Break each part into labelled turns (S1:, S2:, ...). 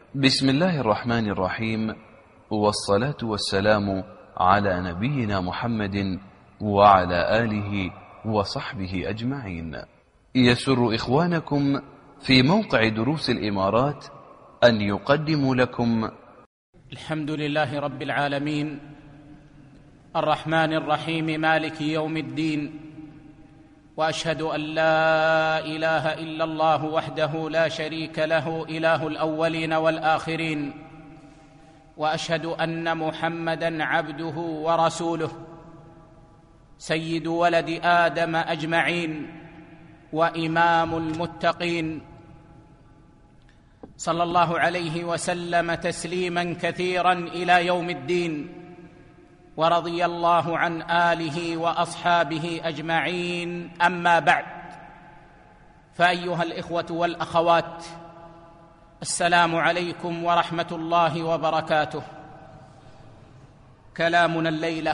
S1: بسم الله الرحمن الرحيم، والصلاة والسلام على نبينا محمد وعلى آله وصحبه أجمعين. يسر إخوانكم في موقع دروس الإمارات أن يقدموا لكم
S2: الحمد لله رب العالمين الرحمن الرحيم مالك يوم الدين، وأشهد أن لا إله إلا الله وحده لا شريك له إله الأولين والآخرين، وأشهد أن محمدًا عبده ورسوله سيد ولد آدم أجمعين وإمام المتقين، صلى الله عليه وسلم تسليماً كثيراً إلى يوم الدين، ورضي الله عن آله وأصحابه أجمعين. أما بعد، فأيها الإخوة والأخوات، السلام عليكم ورحمة الله وبركاته. كلامنا الليلة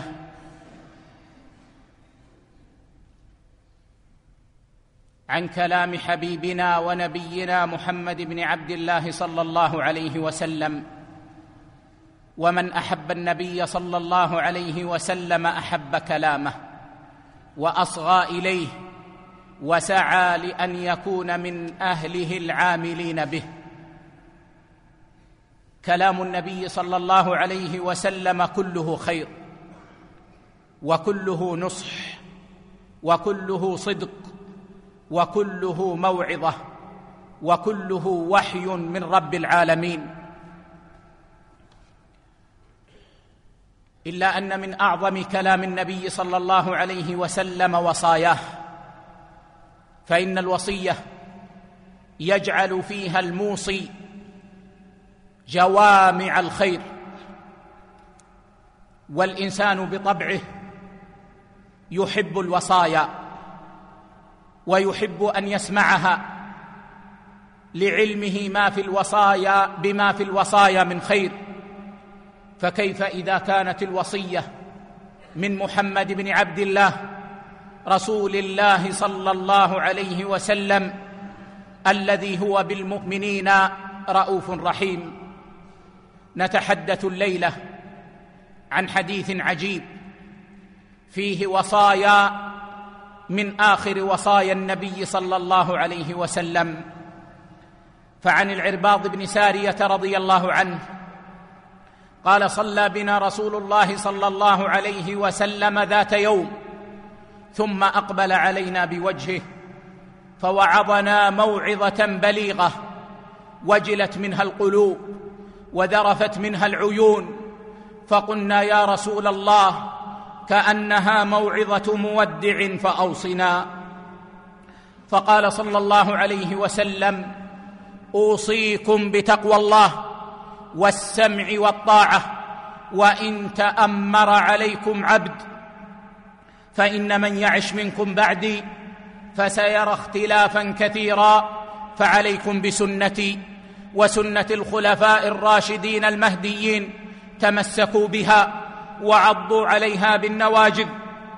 S2: عن كلام حبيبنا ونبينا محمد بن عبد الله صلى الله عليه وسلم. ومن أحب النبي صلى الله عليه وسلم أحب كلامه وأصغى إليه وسعى لأن يكون من أهله العاملين به. كلام النبي صلى الله عليه وسلم كله خير، وكله نصح، وكله صدق، وكله موعظة، وكله وحي من رب العالمين. إلا أن من أعظم كلام النبي صلى الله عليه وسلم وصاياه، فإن الوصية يجعل فيها الموصي جوامع الخير، والإنسان بطبعه يحب الوصايا ويحب أن يسمعها لعلمه بما في الوصايا من خير. فكيف إذا كانت الوصية من محمد بن عبد الله رسول الله صلى الله عليه وسلم الذي هو بالمؤمنين رؤوف رحيم. نتحدث الليلة عن حديث عجيب فيه وصايا من آخر وصايا النبي صلى الله عليه وسلم. فعن العرباض بن سارية رضي الله عنه قال: صلى بنا رسول الله صلى الله عليه وسلم ذات يوم، ثم أقبل علينا بوجهه فوعظنا موعظة بليغة وجلت منها القلوب وذرفت منها العيون، فقلنا: يا رسول الله، كأنها موعظة مودع فأوصنا. فقال صلى الله عليه وسلم: أوصيكم بتقوى الله والسمع والطاعة، وإن تأمر عليكم عبد، فإن من يعش منكم بعدي فسيرى اختلافا كثيرا، فعليكم بسنتي وسنة الخلفاء الراشدين المهديين، تمسكوا بها وعضوا عليها بالنواجذ،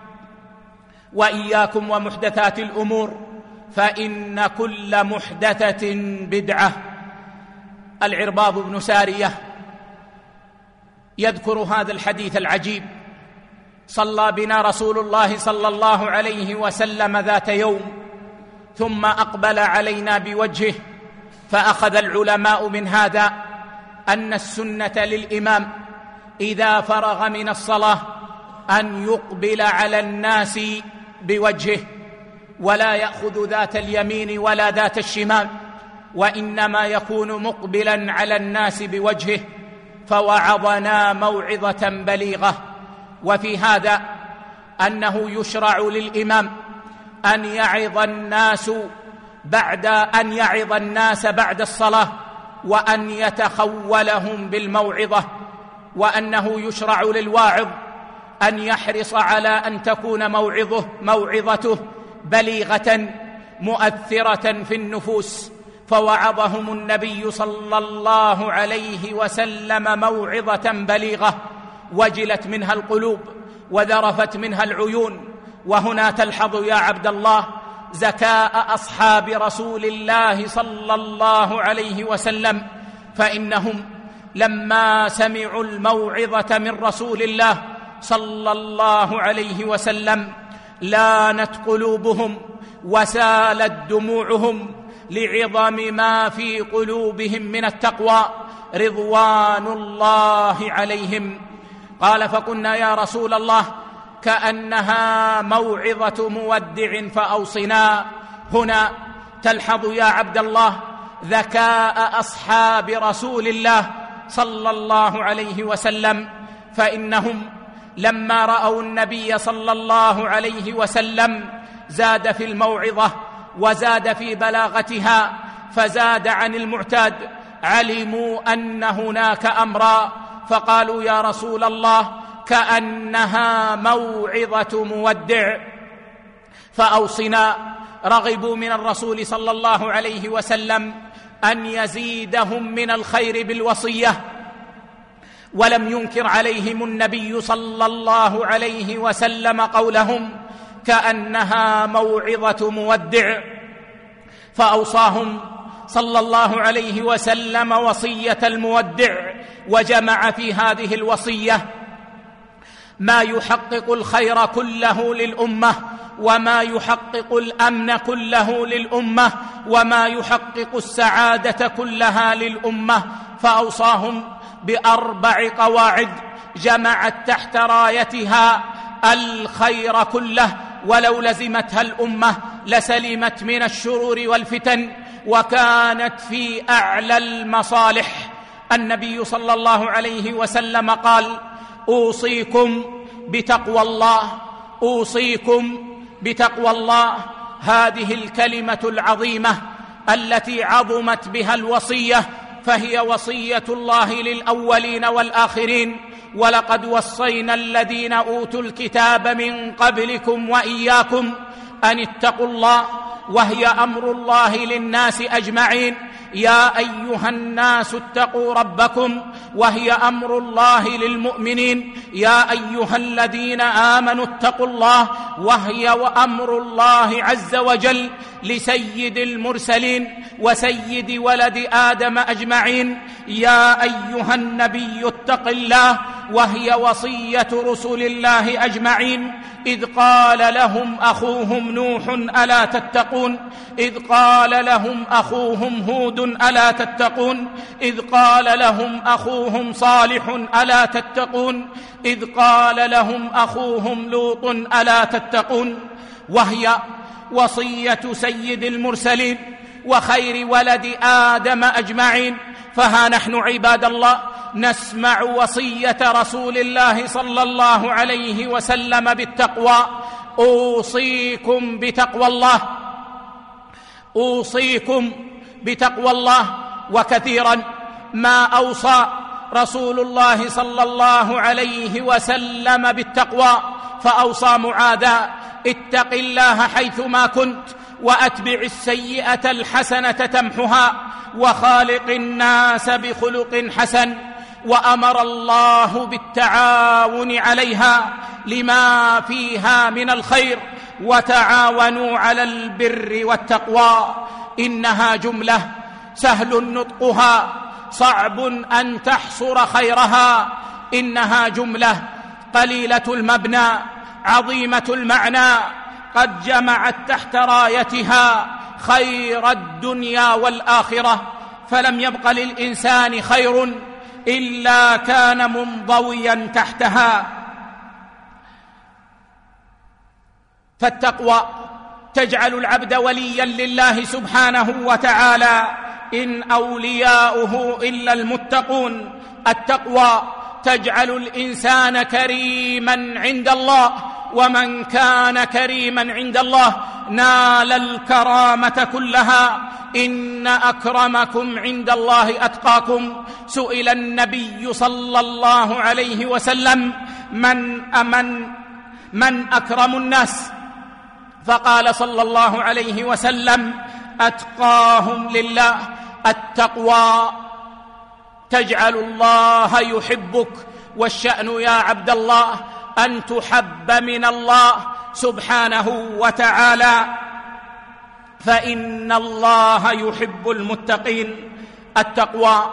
S2: وإياكم ومحدثات الأمور، فإن كل محدثة بدعة. العرباض بن سارية يذكر هذا الحديث العجيب: صلى بنا رسول الله صلى الله عليه وسلم ذات يوم، ثم أقبل علينا بوجهه. فأخذ العلماء من هذا أن السنة للإمام إذا فرغ من الصلاة أن يقبل على الناس بوجهه، ولا يأخذ ذات اليمين ولا ذات الشمال، وإنما يكون مقبلا على الناس بوجهه. فوعظنا موعظة بليغة. وفي هذا أنه يشرع للإمام أن يعظ الناس بعد الصلاة، وأن يتخولهم بالموعظة، وأنه يشرع للواعظ أن يحرص على أن تكون موعظته بليغة مؤثرة في النفوس. فوعظهم النبي صلى الله عليه وسلم موعظة بليغة وجلت منها القلوب وذرفت منها العيون. وهنا تلحظ يا عبد الله زكاء أصحاب رسول الله صلى الله عليه وسلم، فإنهم لما سمعوا الموعظة من رسول الله صلى الله عليه وسلم لانت قلوبهم وسالت دموعهم لعظم ما في قلوبهم من التقوى رضوان الله عليهم. قال: فقلنا يا رسول الله كأنها موعظة مودع فأوصنا. هنا تلحظ يا عبد الله ذكاء أصحاب رسول الله صلى الله عليه وسلم، فإنهم لما رأوا النبي صلى الله عليه وسلم زاد في الموعظة وزاد في بلاغتها فزاد عن المعتاد، علموا أن هناك أمرا فقالوا: يا رسول الله كأنها موعظة مودع فأوصنا. رغبوا من الرسول صلى الله عليه وسلم أن يزيدهم من الخير بالوصية، ولم ينكر عليهم النبي صلى الله عليه وسلم قولهم كأنها موعظة مودع، فأوصاهم صلى الله عليه وسلم وصية المودع، وجمع في هذه الوصية ما يحقق الخير كله للأمة، وما يحقق الأمن كله للأمة، وما يحقق السعادة كلها للأمة. فأوصاهم ب4 قواعد جمعت تحت رايتها الخير كله، ولو لزمتها الأمة لسلمت من الشرور والفتن وكانت في أعلى المصالح. النبي صلى الله عليه وسلم قال: أوصيكم بتقوى الله، أوصيكم بتقوى الله. هذه الكلمة العظيمة التي عظمت بها الوصية فهي وصية الله للأولين والآخرين: ولقد وصينا الذين أوتوا الكتاب من قبلكم وإياكم أن اتقوا الله، وهي أمر الله للناس أجمعين. يا أيها الناس اتقوا ربكم، وهي أمر الله للمؤمنين. يا أيها الذين آمنوا اتقوا الله، وهي وأمر الله عز وجل لسيد المرسلين وسيد ولد آدم أجمعين. يا أيها النبي اتق الله، وهي وصية رسل الله أجمعين. إذ قال لهم أخوهم نوح ألا تتقون، إذ قال لهم أخوهم هود ألا تتقون، إذ قال لهم أخوهم صالح ألا تتقون، إذ قال لهم أخوهم لوط ألا تتقون. وهي وصية سيد المرسلين وخير ولد آدم أجمعين. فها نحن عباد الله نسمع وصية رسول الله صلى الله عليه وسلم بالتقوى: أوصيكم بتقوى الله، أوصيكم بتقوى الله. وكثيرا ما أوصى رسول الله صلى الله عليه وسلم بالتقوى، فأوصى معاذا: اتق الله حيثما كنت، وأتبع السيئة الحسنة تمحها، وخالق الناس بخلق حسن. وأمر الله بالتعاون عليها لما فيها من الخير: وتعاونوا على البر والتقوى. إنها جملة سهل نطقها صعب أن تحصر خيرها، إنها جملة قليلة المبنى عظيمة المعنى، قد جمعت تحت رايتها خير الدنيا والآخرة، فلم يبق للإنسان خير إلا كان منضويا تحتها. فالتقوى تجعل العبد وليا لله سبحانه وتعالى، إن أولياؤه إلا المتقون. التقوى تجعل الإنسان كريما عند الله، ومن كان كريما عند الله نال الكرامة كلها. إن أكرمكم عند الله أتقاكم. سئل النبي صلى الله عليه وسلم: من أكرم الناس؟ فقال صلى الله عليه وسلم: أتقاهم لله. التقوى تجعل الله يحبك، والشأن يا عبد الله أن تحب من الله سبحانه وتعالى، فإن الله يحب المتقين. التقوى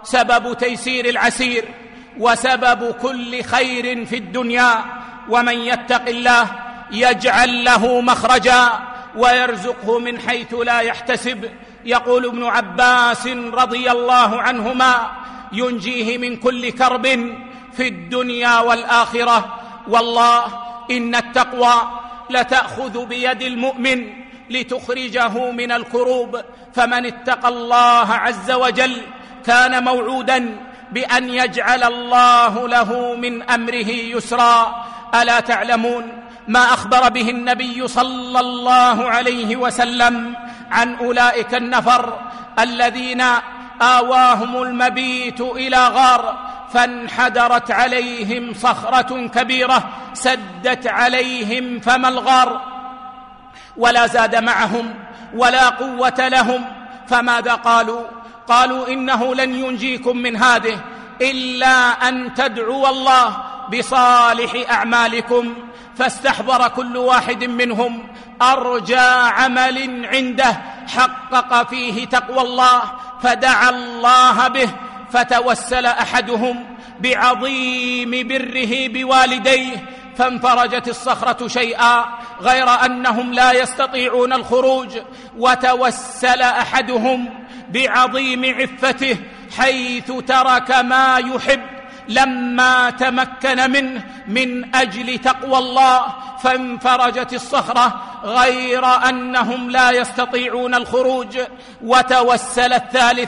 S2: سبب تيسير العسير وسبب كل خير في الدنيا. ومن يتق الله يجعل له مخرجا ويرزقه من حيث لا يحتسب. يقول ابن عباس رضي الله عنهما: ينجيه من كل كرب في الدنيا والآخرة. والله إن التقوى لتأخذ بيد المؤمن لتخرجه من الكروب، فمن اتقى الله عز وجل كان موعودا بأن يجعل الله له من أمره يسرا. ألا تعلمون ما أخبر به النبي صلى الله عليه وسلم عن أولئك النفر الذين آواهم المبيت إلى غار فانحدرت عليهم صخرة كبيرة سدت عليهم فم الغار ولا زاد معهم ولا قوة لهم؟ فماذا قالوا إنه لن ينجيكم من هذه إلا أن تدعوا الله بصالح أعمالكم. فاستحضر كل واحد منهم أرجى عمل عنده حقق فيه تقوى الله فدعا الله به، فتوسل أحدهم بعظيم بره بوالديه فانفرجت الصخرة شيئا غير أنهم لا يستطيعون الخروج، وتوسل أحدهم بعظيم عفته حيث ترك ما يحب لما تمكن منه من أجل تقوى الله فانفرجت الصخرة غير أنهم لا يستطيعون الخروج، وتوسل الثالث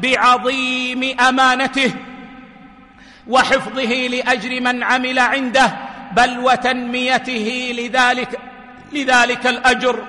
S2: بعظيم أمانته وحفظه لأجر من عمل عنده بل وتنميته لذلك الأجر،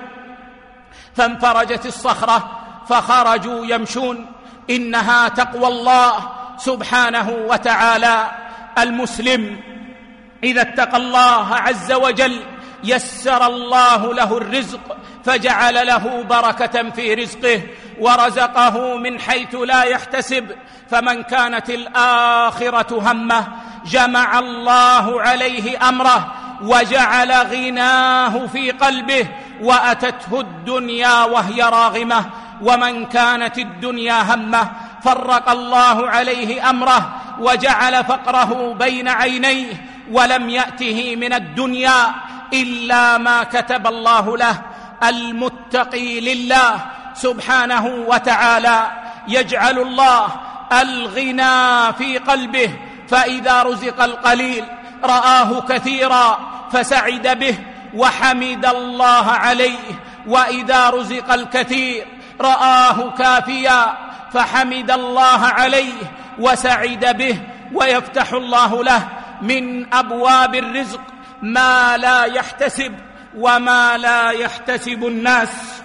S2: فانفرجت الصخرة فخرجوا يمشون. إنها تقوى الله سبحانه وتعالى. المسلم إذا اتقى الله عز وجل يسر الله له الرزق فجعل له بركة في رزقه ورزقه من حيث لا يحتسب. فمن كانت الآخرة همه جمع الله عليه أمره وجعل غناه في قلبه وأتته الدنيا وهي راغمة. ومن كانت الدنيا همه فرق الله عليه أمره وجعل فقره بين عينيه ولم يأته من الدنيا إلا ما كتب الله له. المتقي لله سبحانه وتعالى يجعل الله الغنى في قلبه، فإذا رزق القليل رآه كثيرا فسعد به وحمد الله عليه، وإذا رزق الكثير رآه كافيا فحمد الله عليه وسعد به، ويفتح الله له من أبواب الرزق ما لا يحتسب وما لا يحتسب الناس.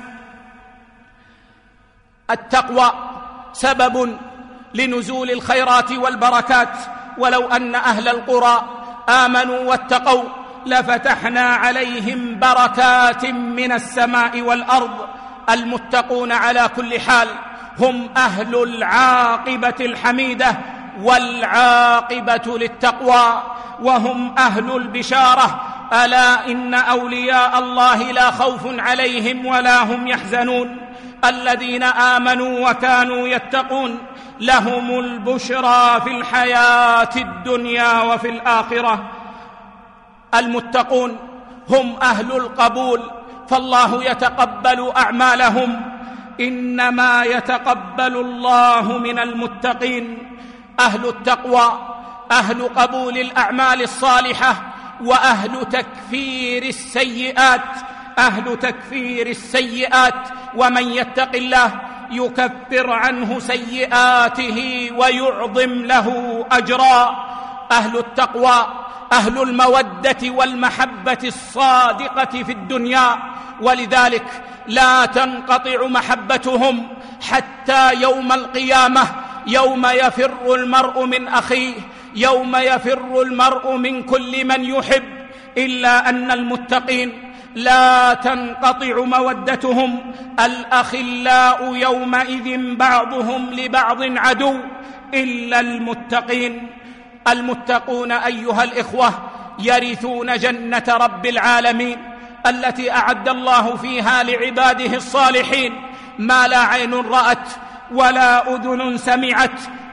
S2: التقوى سبب لنزول الخيرات والبركات. ولو أن أهل القرى آمنوا واتقوا لفتحنا عليهم بركات من السماء والأرض. المتقون على كل حال هم أهل العاقبة الحميدة والعاقبة للتقوى، وهم أهل البشارة. ألا إن أولياء الله لا خوف عليهم ولا هم يحزنون. الذين آمنوا وكانوا يتقون لهم البشرى في الحياة الدنيا وفي الآخرة. المتقون هم أهل القبول، فالله يتقبل أعمالهم. إنما يتقبل الله من المتقين. أهل التقوى أهل قبول الأعمال الصالحة وأهل تكفير السيئات. أهل تكفير السيئات، ومن يتق الله يكفر عنه سيئاته ويعظم له أجرا. أهل التقوى أهل المودة والمحبة الصادقة في الدنيا، ولذلك لا تنقطع محبتهم حتى يوم القيامة، يوم يفر المرء من أخيه، يوم يفر المرء من كل من يحب. إلا أن المتقين لا تنقطع مودتهم. الأخلاء يومئذ بعضهم لبعض عدو إلا المتقين. المتقون أيها الإخوة يرثون جنة رب العالمين التي أعد الله فيها لعباده الصالحين ما لا عين رأت ولا أذن سمعت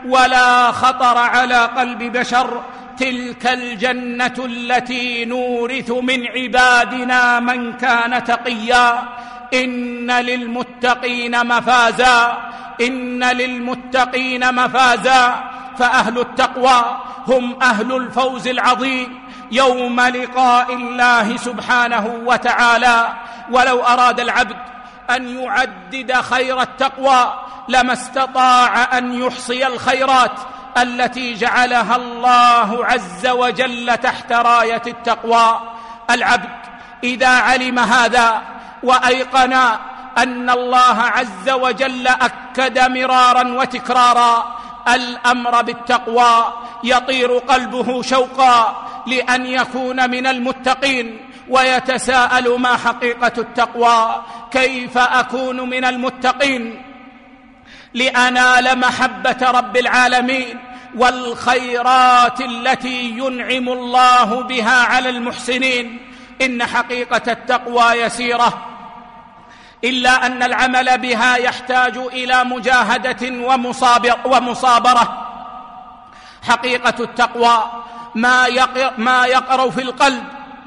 S2: ولا خطر على قلب بشر. تلك الجنة التي نورث من عبادنا من كان تقيا. إن للمتقين مفازا، إن للمتقين مفازا. فأهل التقوى هم أهل الفوز العظيم يوم لقاء الله سبحانه وتعالى. ولو أراد العبد أن يعدد خير التقوى لما استطاع أن يحصي الخيرات التي جعلها الله عز وجل تحت راية التقوى. العبد إذا علم هذا وأيقن أن الله عز وجل أكد مرارا وتكرارا الأمر بالتقوى يطير قلبه شوقا لأن يكون من المتقين، ويتساءل: ما حقيقة التقوى؟ كيف أكون من المتقين لأنال محبة رب العالمين والخيرات التي ينعم الله بها على المحسنين؟ إن حقيقة التقوى يسيرة، إلا أن العمل بها يحتاج إلى مجاهدة ومصابرة. حقيقة التقوى ما يقر في القلب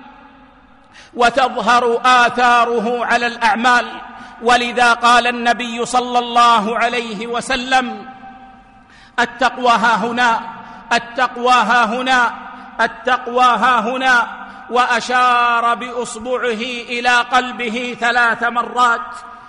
S2: وتظهر آثاره على الأعمال. ولذا قال النبي صلى الله عليه وسلم: التقوى ها هنا، التقوى ها هنا، التقوى ها هنا، وأشار بإصبعه إلى قلبه 3 مرات.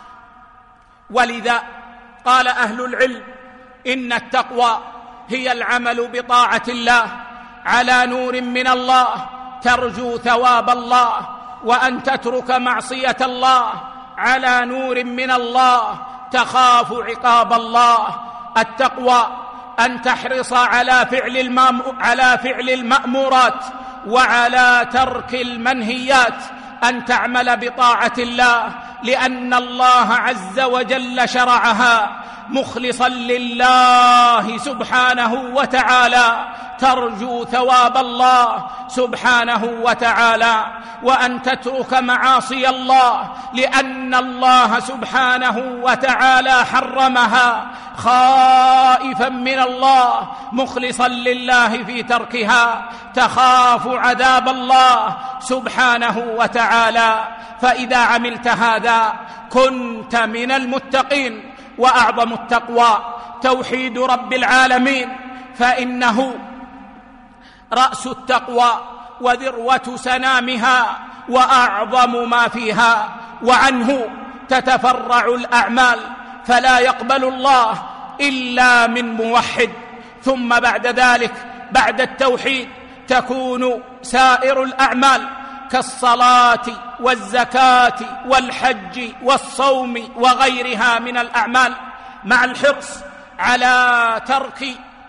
S2: ولذا قال أهل العلم: إن التقوى هي العمل بطاعة الله على نور من الله ترجو ثواب الله، وأن تترك معصية الله على نور من الله تخاف عقاب الله. التقوى أن تحرص على فعل المأمورات وعلى ترك المنهيات، أن تعمل بطاعة الله لأن الله عز وجل شرعها مخلصا لله سبحانه وتعالى ترجو ثواب الله سبحانه وتعالى، وأن تترك معاصي الله لأن الله سبحانه وتعالى حرمها خائفا من الله مخلصا لله في تركها تخاف عذاب الله سبحانه وتعالى. فإذا عملت هذا كنت من المتقين. وأعظم التقوى توحيد رب العالمين، فإنه رأس التقوى وذروة سنامها وأعظم ما فيها، وعنه تتفرع الأعمال، فلا يقبل الله إلا من موحد. ثم بعد ذلك بعد التوحيد تكون سائر الأعمال كالصلاة والزكاة والحج والصوم وغيرها من الأعمال، مع الحرص على ترك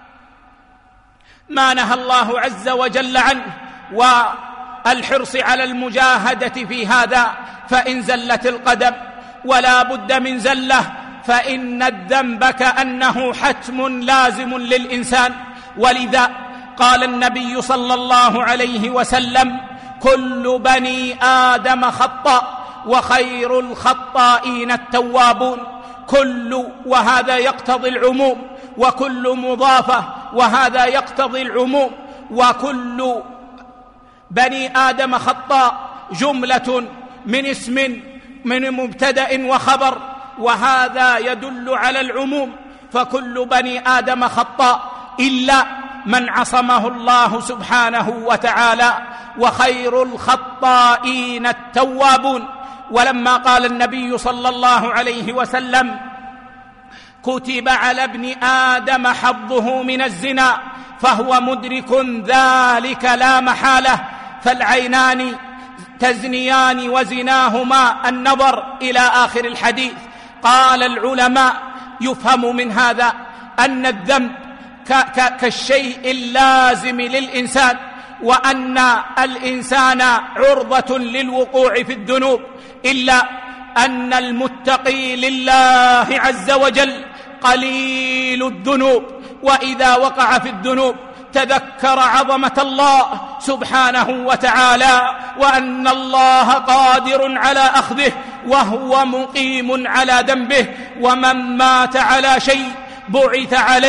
S2: ما نهى الله عز وجل عنه والحرص على المجاهدة في هذا. فإن زلت القدم ولا بد من زلة، فإن الذنب كأنه حتم لازم للإنسان. ولذا قال النبي صلى الله عليه وسلم: كل بني آدم خطاء وخير الخطائين التوابون. كل، وهذا يقتضي العموم، وكل مضافة وهذا يقتضي العموم، وكل بني آدم خطاء جملة من اسم من مبتدأ وخبر، وهذا يدل على العموم. فكل بني آدم خطاء إلا من عصمه الله سبحانه وتعالى، وخير الخطائين التوابون. ولما قال النبي صلى الله عليه وسلم: كتب على ابن آدم حظه من الزنا فهو مدرك ذلك لا محالة، فالعينان تزنيان وزناهما النظر إلى آخر الحديث. قال العلماء: يفهم من هذا أن الذنب كالشيء اللازم للإنسان، وأن الإنسان عرضة للوقوع في الذنوب، إلا أن المتقي لله عز وجل قليل الذنوب، وإذا وقع في الذنوب تذكر عظمة الله سبحانه وتعالى، وأن الله قادر على أخذه وهو مقيم على ذنبه. ومن مات على شيء بعث عليه،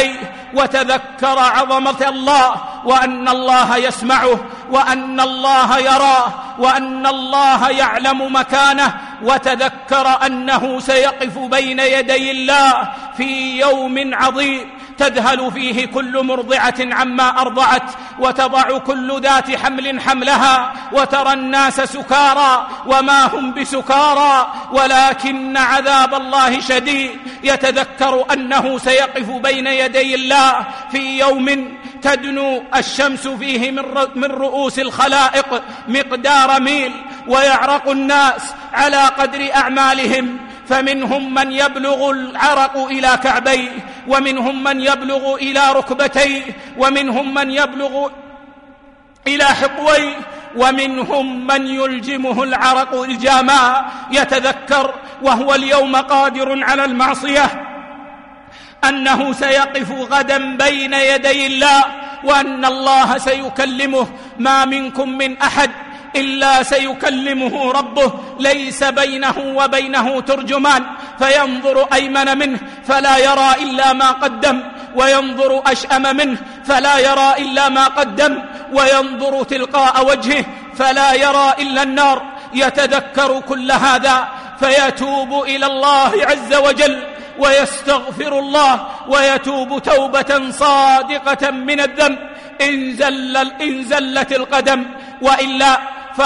S2: وتذكر عظمة الله وأن الله يسمعه وأن الله يراه وأن الله يعلم مكانه، وتذكر أنه سيقف بين يدي الله في يوم عظيم تذهل فيه كل مرضعة عما أرضعت وتضع كل ذات حمل حملها، وترى الناس سكارى وما هم بسكارى ولكن عذاب الله شديد. يتذكر أنه سيقف بين يدي الله في يوم تدنو الشمس فيه من رؤوس الخلائق مقدار ميل، ويعرق الناس على قدر أعمالهم، فمنهم من يبلغ العرق إلى كعبيه، ومنهم من يبلغ إلى ركبتيه، ومنهم من يبلغ إلى حقويه، ومنهم من يلجمه العرق الجاما. يتذكر وهو اليوم قادر على المعصية أنه سيقف غدا بين يدي الله، وأن الله سيكلمه، ما منكم من أحد إلا سيكلمه ربه، ليس بينه وبينه ترجمان، فينظر أيمن منه فلا يرى إلا ما قدم، وينظر أشأم منه فلا يرى إلا ما قدم، وينظر تلقاء وجهه فلا يرى إلا النار. يتذكر كل هذا فيتوب إلى الله عز وجل ويستغفر الله ويتوب توبة صادقة من الذنب إن زلت القدم، وإلا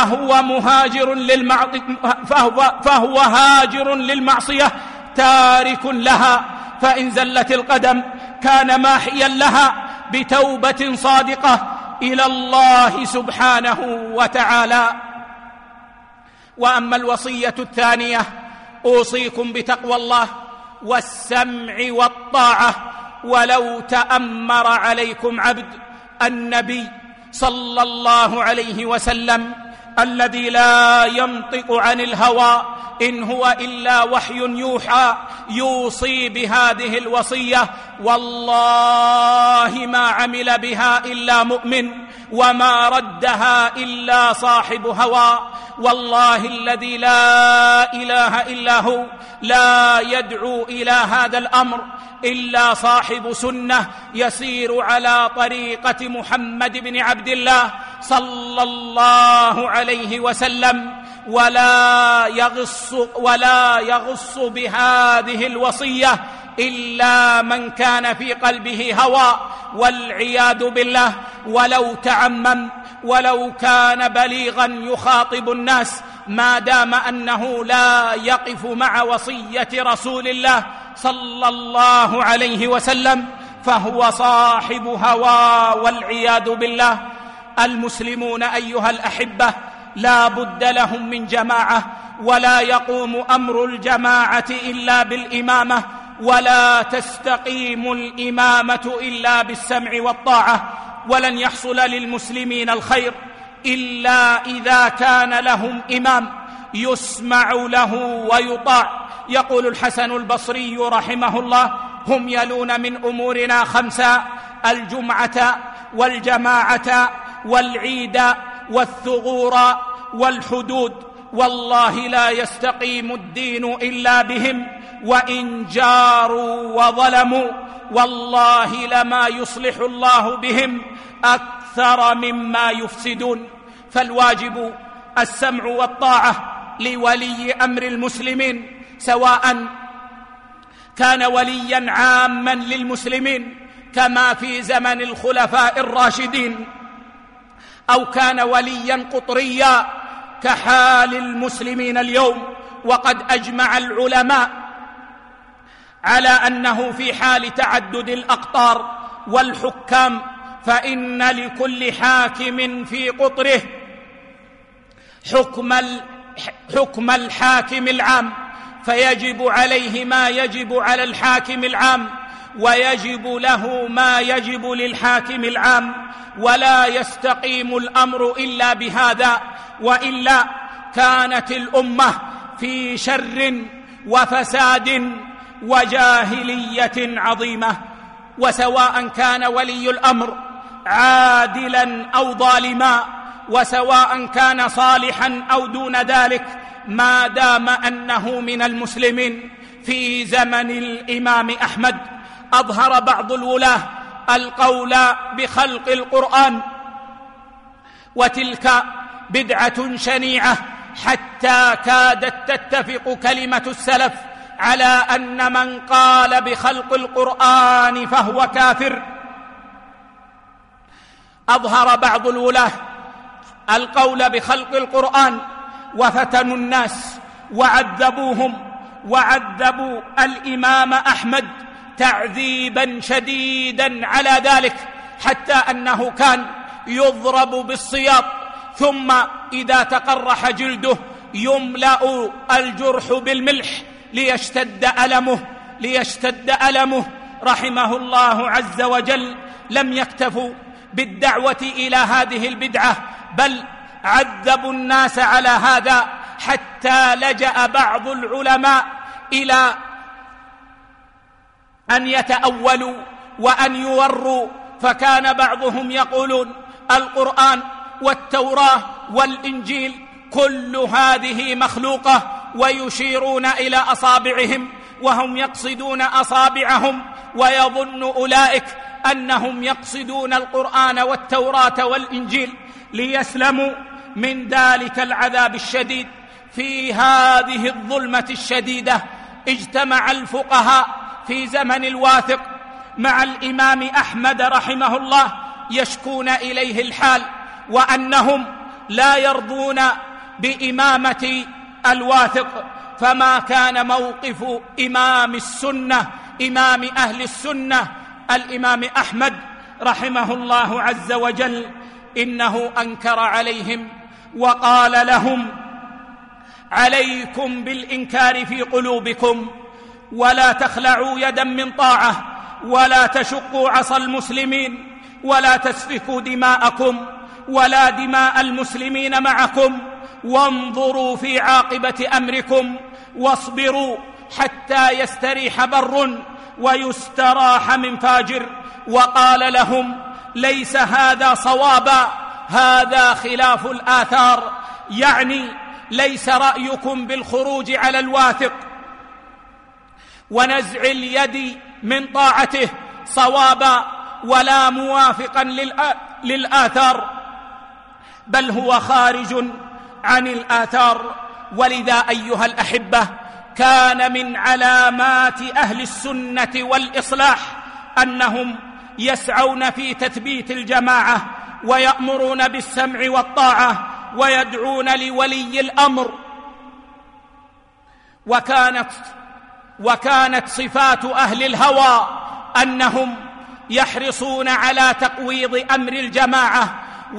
S2: فهو هاجر للمعصية تارك لها، فإن زلت القدم كان ماحيا لها بتوبة صادقة إلى الله سبحانه وتعالى. وأما الوصية الثانية: أوصيكم بتقوى الله والسمع والطاعة ولو تأمر عليكم عبد. النبي صلى الله عليه وسلم الذي لا ينطق عن الهوى إن هو إلا وحي يوحى يوصي بهذه الوصية: والله ما عمل بها إلا مؤمن وما ردها إلا صاحب هوى، والله الذي لا إله إلا هو لا يدعو إلى هذا الأمر إلا صاحب سنة يسير على طريقة محمد بن عبد الله صلى الله عليه وسلم، ولا يغص بهذه الوصية إلا من كان في قلبه هوى والعياذ بالله، ولو تعمم ولو كان بليغا يخاطب الناس، ما دام أنه لا يقف مع وصية رسول الله صلى الله عليه وسلم فهو صاحب هوى والعياذ بالله. المسلمون أيها الأحبة لا بد لهم من جماعة، ولا يقوم أمر الجماعة إلا بالإمامة، ولا تستقيم الإمامة إلا بالسمع والطاعة، ولن يحصل للمسلمين الخير إلا إذا كان لهم إمام يسمع له ويطاع. يقول الحسن البصري رحمه الله: هم يلون من أمورنا خمسة: الجمعة والجماعة والعيد والثغور والحدود، والله لا يستقيم الدين إلا بهم، وإن جاروا وظلموا والله لما يصلح الله بهم أكثر مما يفسدون. فالواجب السمع والطاعة لولي أمر المسلمين، سواء كان وليا عاما للمسلمين كما في زمن الخلفاء الراشدين، أو كان وليا قطريا كحال المسلمين اليوم. وقد أجمع العلماء على أنه في حال تعدد الأقطار والحكام فإن لكل حاكم في قطره حكم الحاكم العام، فيجب عليه ما يجب على الحاكم العام، ويجب له ما يجب للحاكم العام، ولا يستقيم الأمر إلا بهذا، وإلا كانت الأمة في شر وفساد وجاهلية عظيمة. وسواء كان ولي الأمر عادلا أو ظالما، وسواء كان صالحا أو دون ذلك، ما دام أنه من المسلمين. في زمن الإمام أحمد أظهر بعض الولاة القول بخلق القرآن، وتلك بدعة شنيعة حتى كادت تتفق كلمة السلف على أن من قال بخلق القرآن فهو كافر. أظهر بعض الولاة القول بخلق القرآن وفتنوا الناس وعذبوهم، وعذبوا الإمام أحمد تعذيبا شديدا على ذلك، حتى أنه كان يضرب بالسياط، ثم إذا تقرح جلده يملأ الجرح بالملح ليشتد ألمه رحمه الله عز وجل. لم يكتفوا بالدعوة إلى هذه البدعة، بل عذبوا الناس على هذا، حتى لجأ بعض العلماء إلى أن يتأولوا وأن يوروا، فكان بعضهم يقولون القرآن والتوراة والإنجيل كل هذه مخلوقة، ويشيرون إلى أصابعهم وهم يقصدون أصابعهم، ويظن أولئك أنهم يقصدون القرآن والتوراة والإنجيل ليسلموا من ذلك العذاب الشديد. في هذه الظلمة الشديدة اجتمع الفقهاء في زمن الواثق مع الإمام أحمد رحمه الله يشكون إليه الحال، وأنهم لا يرضون بإمامة الواثق. فما كان موقف إمام السنة، إمام أهل السنة، الإمام أحمد رحمه الله عز وجل؟ إنه أنكر عليهم وقال لهم: عليكم بالإنكار في قلوبكم، ولا تخلعوا يدا من طاعة، ولا تشقوا عصا المسلمين، ولا تسفكوا دماءكم ولا دماء المسلمين معكم، وانظروا في عاقبة أمركم، واصبروا حتى يستريح بر ويستراح من فاجر. وقال لهم: ليس هذا صوابا، هذا خلاف الآثار، يعني ليس رأيكم بالخروج على الواثق ونزع اليد من طاعته صوابا ولا موافقا للآثار، بل هو خارج عن الآثار. ولذا أيها الأحبة، كان من علامات أهل السنة والإصلاح أنهم يسعون في تثبيت الجماعة، ويأمرون بالسمع والطاعة، ويدعون لولي الأمر. وكانت صفات أهل الهوى أنهم يحرصون على تقويض أمر الجماعة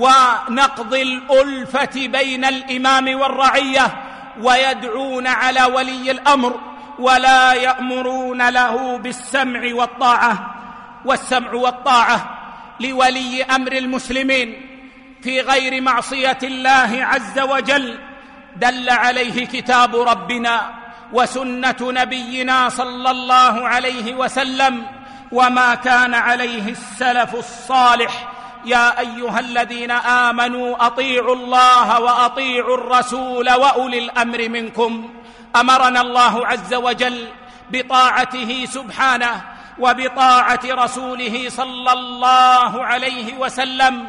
S2: ونقض الألفة بين الإمام والرعية، ويدعون على ولي الأمر ولا يأمرون له بالسمع والطاعة. والسمع والطاعة لولي أمر المسلمين في غير معصية الله عز وجل دل عليه كتاب ربنا وسنة نبينا صلى الله عليه وسلم، وما كان عليه السلف الصالح. يا أيها الذين آمنوا أطيعوا الله وأطيعوا الرسول وأولي الأمر منكم. أمرنا الله عز وجل بطاعته سبحانه وبطاعة رسوله صلى الله عليه وسلم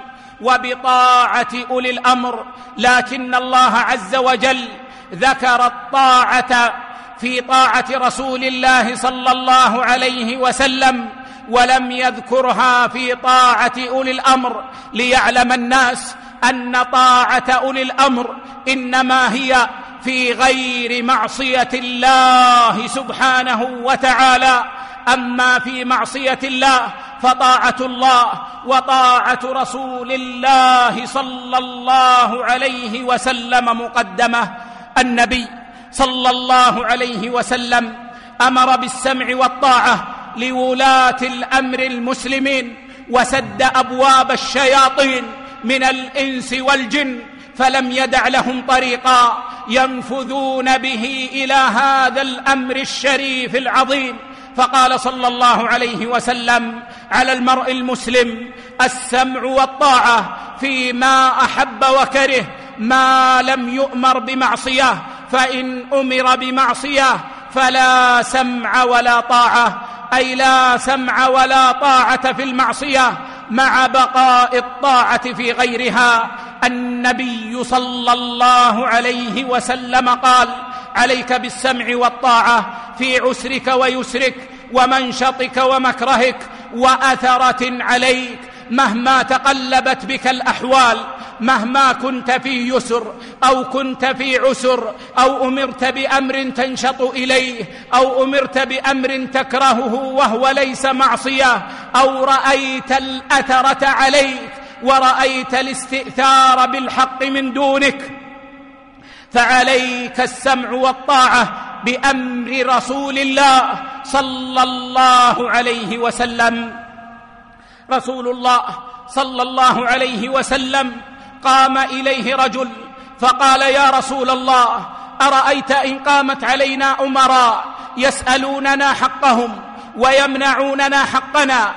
S2: وبطاعة أولي الأمر، لكن الله عز وجل ذكر الطاعة في طاعة رسول الله صلى الله عليه وسلم، ولم يذكرها في طاعة أولي الأمر، ليعلم الناس أن طاعة أولي الأمر إنما هي في غير معصية الله سبحانه وتعالى. أما في معصية الله فطاعة الله وطاعة رسول الله صلى الله عليه وسلم مقدمة. النبي صلى الله عليه وسلم أمر بالسمع والطاعة لولاة الأمر المسلمين، وسد أبواب الشياطين من الإنس والجن، فلم يدع لهم طريقا ينفذون به إلى هذا الأمر الشريف العظيم. فقال صلى الله عليه وسلم: على المرء المسلم السمع والطاعة فيما أحب وكره، ما لم يؤمر بمعصية، فإن أمر بمعصية فلا سمع ولا طاعة. أي لا سمع ولا طاعة في المعصية مع بقاء الطاعة في غيرها. النبي صلى الله عليه وسلم قال: عليك بالسمع والطاعة في عسرك ويسرك ومنشطك ومكرهك وأثرة عليك، مهما تقلبت بك الأحوال، مهما كنت في يسر أو كنت في عسر، أو أمرت بأمر تنشط إليه أو أمرت بأمر تكرهه وهو ليس معصية، أو رأيت الأثرة عليك ورأيت الاستئثار بالحق من دونك، فعليك السمع والطاعة بأمر رسول الله صلى الله عليه وسلم. رسول الله صلى الله عليه وسلم قام إليه رجل فقال: يا رسول الله، أرأيت إن قامت علينا أمراء يسألوننا حقهم ويمنعوننا حقنا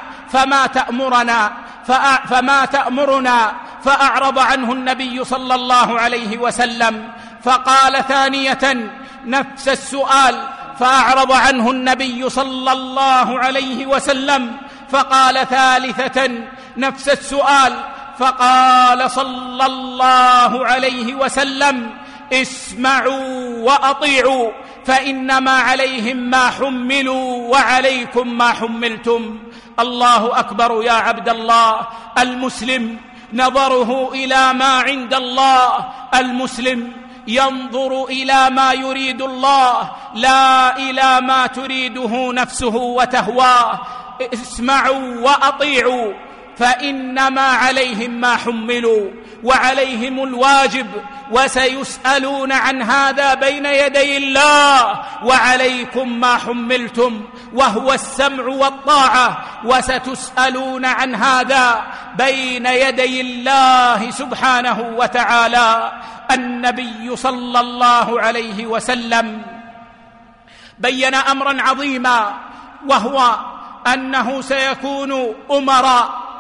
S2: فما تأمرنا؟ فأعرض عنه النبي صلى الله عليه وسلم. فقال ثانية نفس السؤال، فأعرض عنه النبي صلى الله عليه وسلم. فقال ثالثة نفس السؤال، فقال صلى الله عليه وسلم: اسمعوا وأطيعوا، فإنما عليهم ما حملوا وعليكم ما حملتم. الله أكبر يا عبد الله. المسلم نظره إلى ما عند الله، المسلم ينظر إلى ما يريد الله لا إلى ما تريده نفسه وتهواه. اسمعوا وأطيعوا، فإنما عليهم ما حملوا وعليهم الواجب، وسيسألون عن هذا بين يدي الله. وعليكم ما حملتم، وهو السمع والطاعة، وستسألون عن هذا بين يدي الله سبحانه وتعالى. النبي صلى الله عليه وسلم بين أمرا عظيما، وهو أنه سيكون أمراء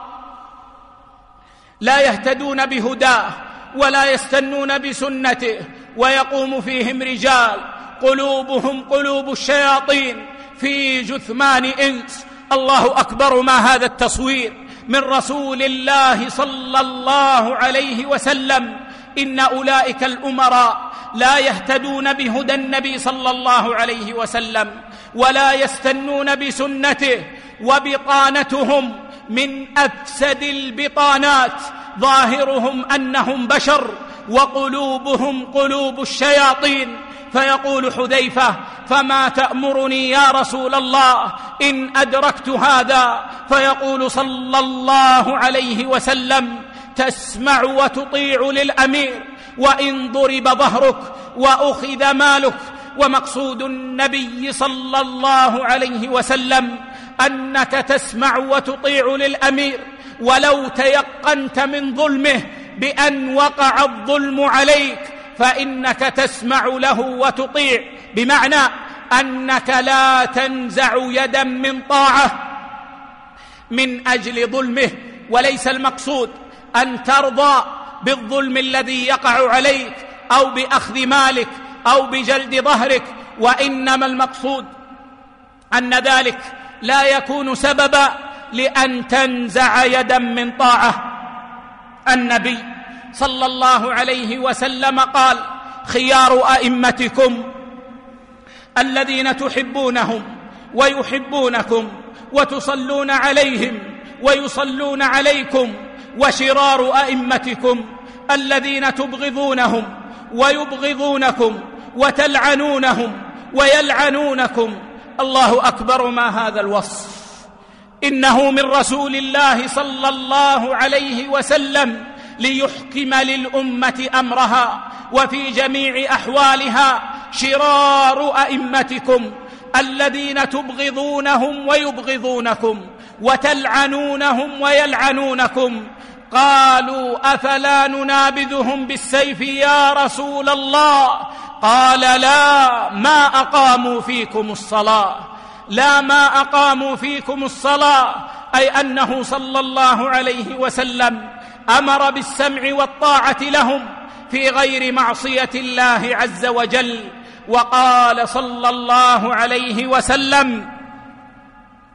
S2: لا يهتدون بهداه ولا يستنون بسنته، ويقوم فيهم رجال قلوبهم قلوب الشياطين في جثمان إنس. الله أكبر، ما هذا التصوير من رسول الله صلى الله عليه وسلم. إن أولئك الأمراء لا يهتدون بهدى النبي صلى الله عليه وسلم ولا يستنون بسنته، وبطانتهم من أفسد البطانات، ظاهرهم أنهم بشر وقلوبهم قلوب الشياطين. فيقول حذيفة: فما تأمرني يا رسول الله إن أدركت هذا؟ فيقول صلى الله عليه وسلم: تسمع وتطيع للأمير وإن ضرب ظهرك وأخذ مالك. ومقصود النبي صلى الله عليه وسلم أنك تسمع وتطيع للأمير ولو تيقنت من ظلمه بأن وقع الظلم عليك، فإنك تسمع له وتطيع، بمعنى أنك لا تنزع يدا من طاعة من أجل ظلمه. وليس المقصود أن ترضى بالظلم الذي يقع عليك أو بأخذ مالك أو بجلد ظهرك، وإنما المقصود أن ذلك لا يكون سببا لأن تنزع يدا من طاعة. النبي صلى الله عليه وسلم قال: خيار أئمتكم الذين تحبونهم ويحبونكم وتصلون عليهم ويصلون عليكم، وشرار أئمتكم الذين تبغضونهم ويبغضونكم وتلعنونهم ويلعنونكم. الله أكبر، ما هذا الوصف! إنه من رسول الله صلى الله عليه وسلم ليحكم للأمة أمرها وفي جميع أحوالها. شرار أئمتكم الذين تبغضونهم ويبغضونكم وتلعنونهم ويلعنونكم. قالوا: أفلا ننابذهم بالسيف يا رسول الله؟ قال: لا، ما أقاموا فيكم الصلاة. لا، ما أقاموا فيكم الصلاة، أي أنه صلى الله عليه وسلم أمر بالسمع والطاعة لهم في غير معصية الله عز وجل. وقال صلى الله عليه وسلم: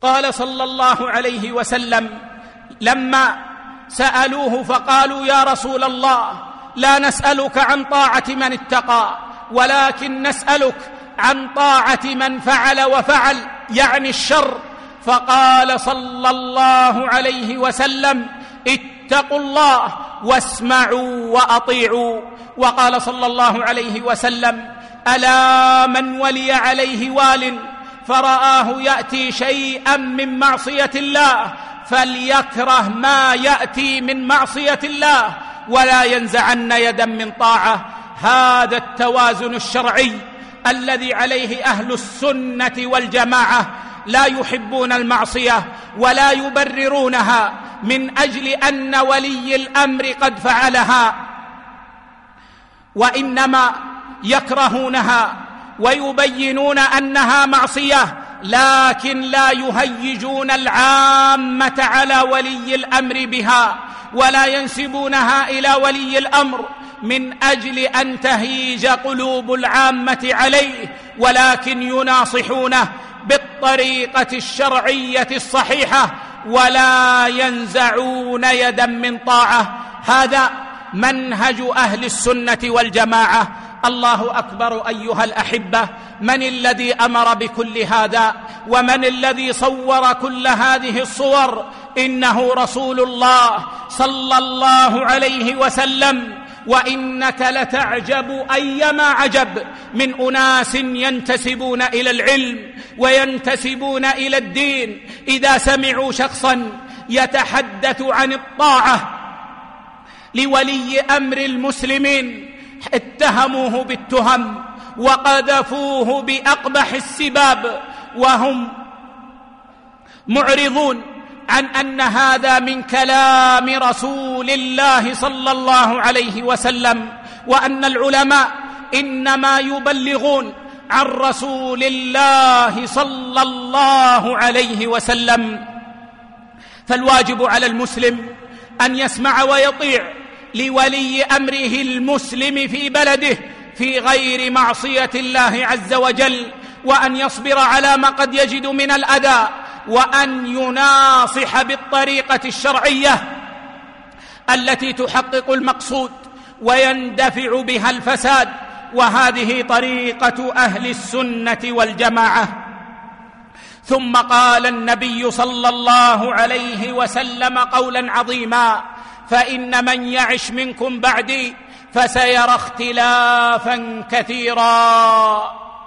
S2: قال صلى الله عليه وسلم لما سألوه فقالوا: يا رسول الله، لا نسألك عن طاعة من اتقى، ولكن نسألك عن طاعة من فعل وفعل، يعني الشر. فقال صلى الله عليه وسلم: اتقوا الله واسمعوا وأطيعوا. وقال صلى الله عليه وسلم: ألا من ولي عليه وال فرآه يأتي شيئا من معصية الله فليكره ما يأتي من معصية الله ولا ينزعن يدا من طاعة. هذا التوازن الشرعي الذي عليه أهل السنة والجماعة، لا يحبون المعصية ولا يبررونها من أجل أن ولي الأمر قد فعلها، وإنما يكرهونها ويبينون أنها معصية، لكن لا يهيجون العامة على ولي الأمر بها ولا ينسبونها إلى ولي الأمر من أجل أن تهيج قلوب العامة عليه، ولكن يناصحونه بالطريقة الشرعية الصحيحة ولا ينزعون يدا من طاعة. هذا منهج أهل السنة والجماعة. الله أكبر أيها الأحبة، من الذي أمر بكل هذا؟ ومن الذي صور كل هذه الصور؟ إنه رسول الله صلى الله عليه وسلم. وإنك لتعجب أيما عجب من أناس ينتسبون إلى العلم وينتسبون إلى الدين، إذا سمعوا شخصا يتحدث عن الطاعة لولي أمر المسلمين اتهموه بالتهم وقذفوه بأقبح السباب، وهم معرضون عن أن هذا من كلام رسول الله صلى الله عليه وسلم، وأن العلماء إنما يبلغون عن رسول الله صلى الله عليه وسلم. فالواجب على المسلم أن يسمع ويطيع لولي أمره المسلم في بلده في غير معصية الله عز وجل، وأن يصبر على ما قد يجد من الأذى، وأن يناصح بالطريقة الشرعية التي تحقق المقصود ويندفع بها الفساد، وهذه طريقة أهل السنة والجماعة. ثم قال النبي صلى الله عليه وسلم قولا عظيما: فإن من يعش منكم بعدي فسيرى اختلافا كثيرا.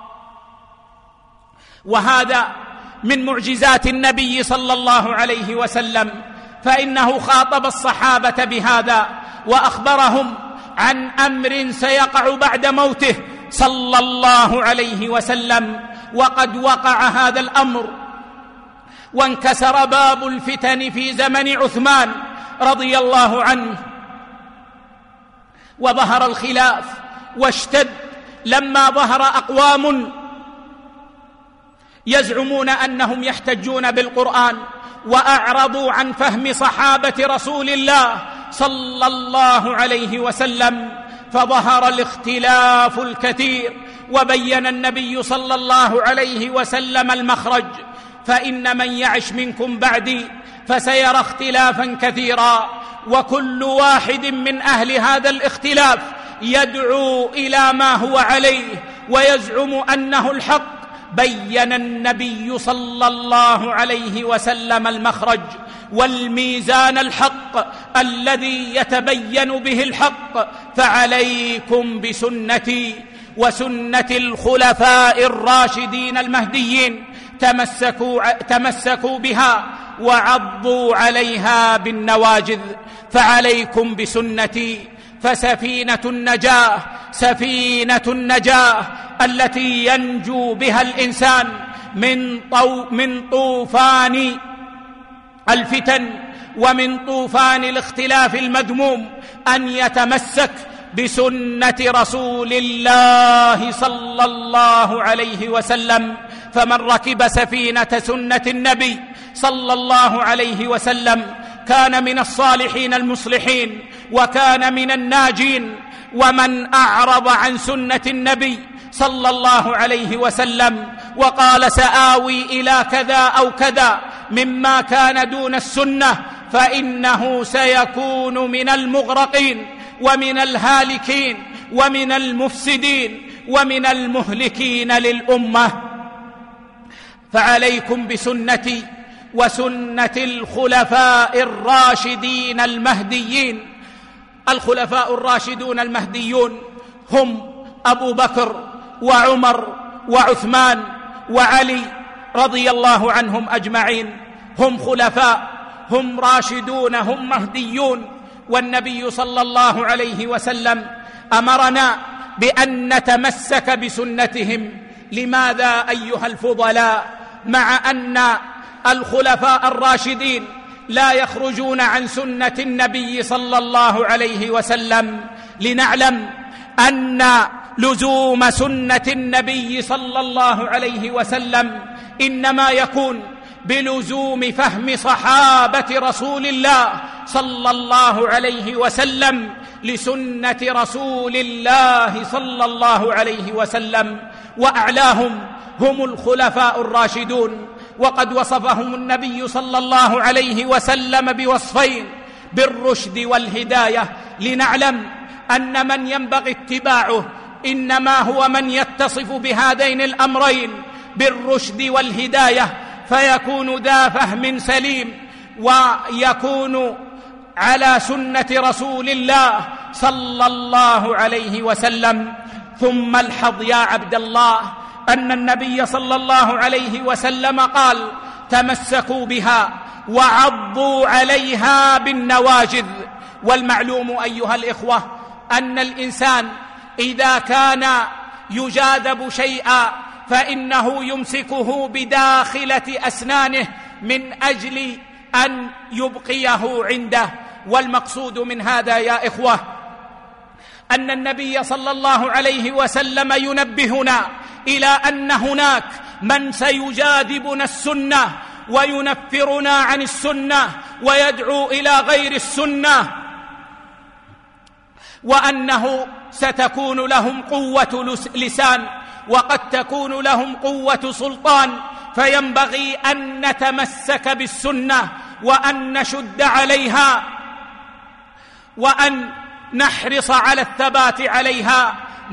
S2: وهذا من معجزات النبي صلى الله عليه وسلم، فإنه خاطب الصحابة بهذا وأخبرهم عن أمر سيقع بعد موته صلى الله عليه وسلم، وقد وقع هذا الأمر وانكسر باب الفتن في زمن عثمان رضي الله عنه، وظهر الخلاف واشتد لما ظهر أقوام يزعمون أنهم يحتجون بالقرآن وأعرضوا عن فهم صحابة رسول الله صلى الله عليه وسلم، فظهر الاختلاف الكثير، وبين النبي صلى الله عليه وسلم المخرج: فإن من يعش منكم بعدي فسيرى اختلافا كثيرا. وكل واحد من أهل هذا الاختلاف يدعو إلى ما هو عليه ويزعم أنه الحق. بين النبي صلى الله عليه وسلم المخرج والميزان الحق الذي يتبين به الحق: فعليكم بسنتي وسنة الخلفاء الراشدين المهديين، تمسكوا بها وعضوا عليها بالنواجذ. فعليكم بسنتي، فسفينة النجاة التي ينجو بها الإنسان من طوفان الفتن ومن طوفان الاختلاف المذموم أن يتمسك بسنة رسول الله صلى الله عليه وسلم. فمن ركب سفينة سنة النبي صلى الله عليه وسلم كان من الصالحين المصلحين وكان من الناجين. ومن أعرض عن سنة النبي صلى الله عليه وسلم وقال سآوي إلى كذا أو كذا مما كان دون السنة، فإنه سيكون من المغرقين ومن الهالكين ومن المفسدين ومن المهلكين للأمة. فعليكم بسنتي وسنة الخلفاء الراشدين المهديين. الخلفاء الراشدون المهديون هم أبو بكر وعمر وعثمان وعلي رضي الله عنهم أجمعين. هم خلفاء، هم راشدون، هم مهديون. والنبي صلى الله عليه وسلم أمرنا بأن نتمسك بسنتهم. لماذا أيها الفضلاء؟ مع أن الخلفاء الراشدين لا يخرجون عن سنة النبي صلى الله عليه وسلم، لنعلم أن لزوم سنة النبي صلى الله عليه وسلم إنما يكون بلزوم فهم صحابة رسول الله صلى الله عليه وسلم لسنة رسول الله صلى الله عليه وسلم، وأعلاهم هم الخلفاء الراشدون. وقد وصفهم النبي صلى الله عليه وسلم بوصفين: بالرشد والهداية، لنعلم أن من ينبغي اتباعه إنما هو من يتصف بهذين الأمرين بالرشد والهداية، فيكون ذا فهم سليم ويكون على سنة رسول الله صلى الله عليه وسلم. ثم الحظ يا عبد الله أن النبي صلى الله عليه وسلم قال: تمسكوا بها وعضوا عليها بالنواجذ. والمعلوم أيها الإخوة أن الإنسان إذا كان يجاذب شيئا فإنه يمسكه بداخلة أسنانه من أجل أن يبقيه عنده. والمقصود من هذا يا إخوة أن النبي صلى الله عليه وسلم ينبهنا إلى أن هناك من سيجاذبنا السنة وينفرنا عن السنة ويدعو إلى غير السنة، وأنه ستكون لهم قوة لسان وقد تكون لهم قوة سلطان، فينبغي أن نتمسك بالسنة وأن نشد عليها وأن نحرص على الثبات عليها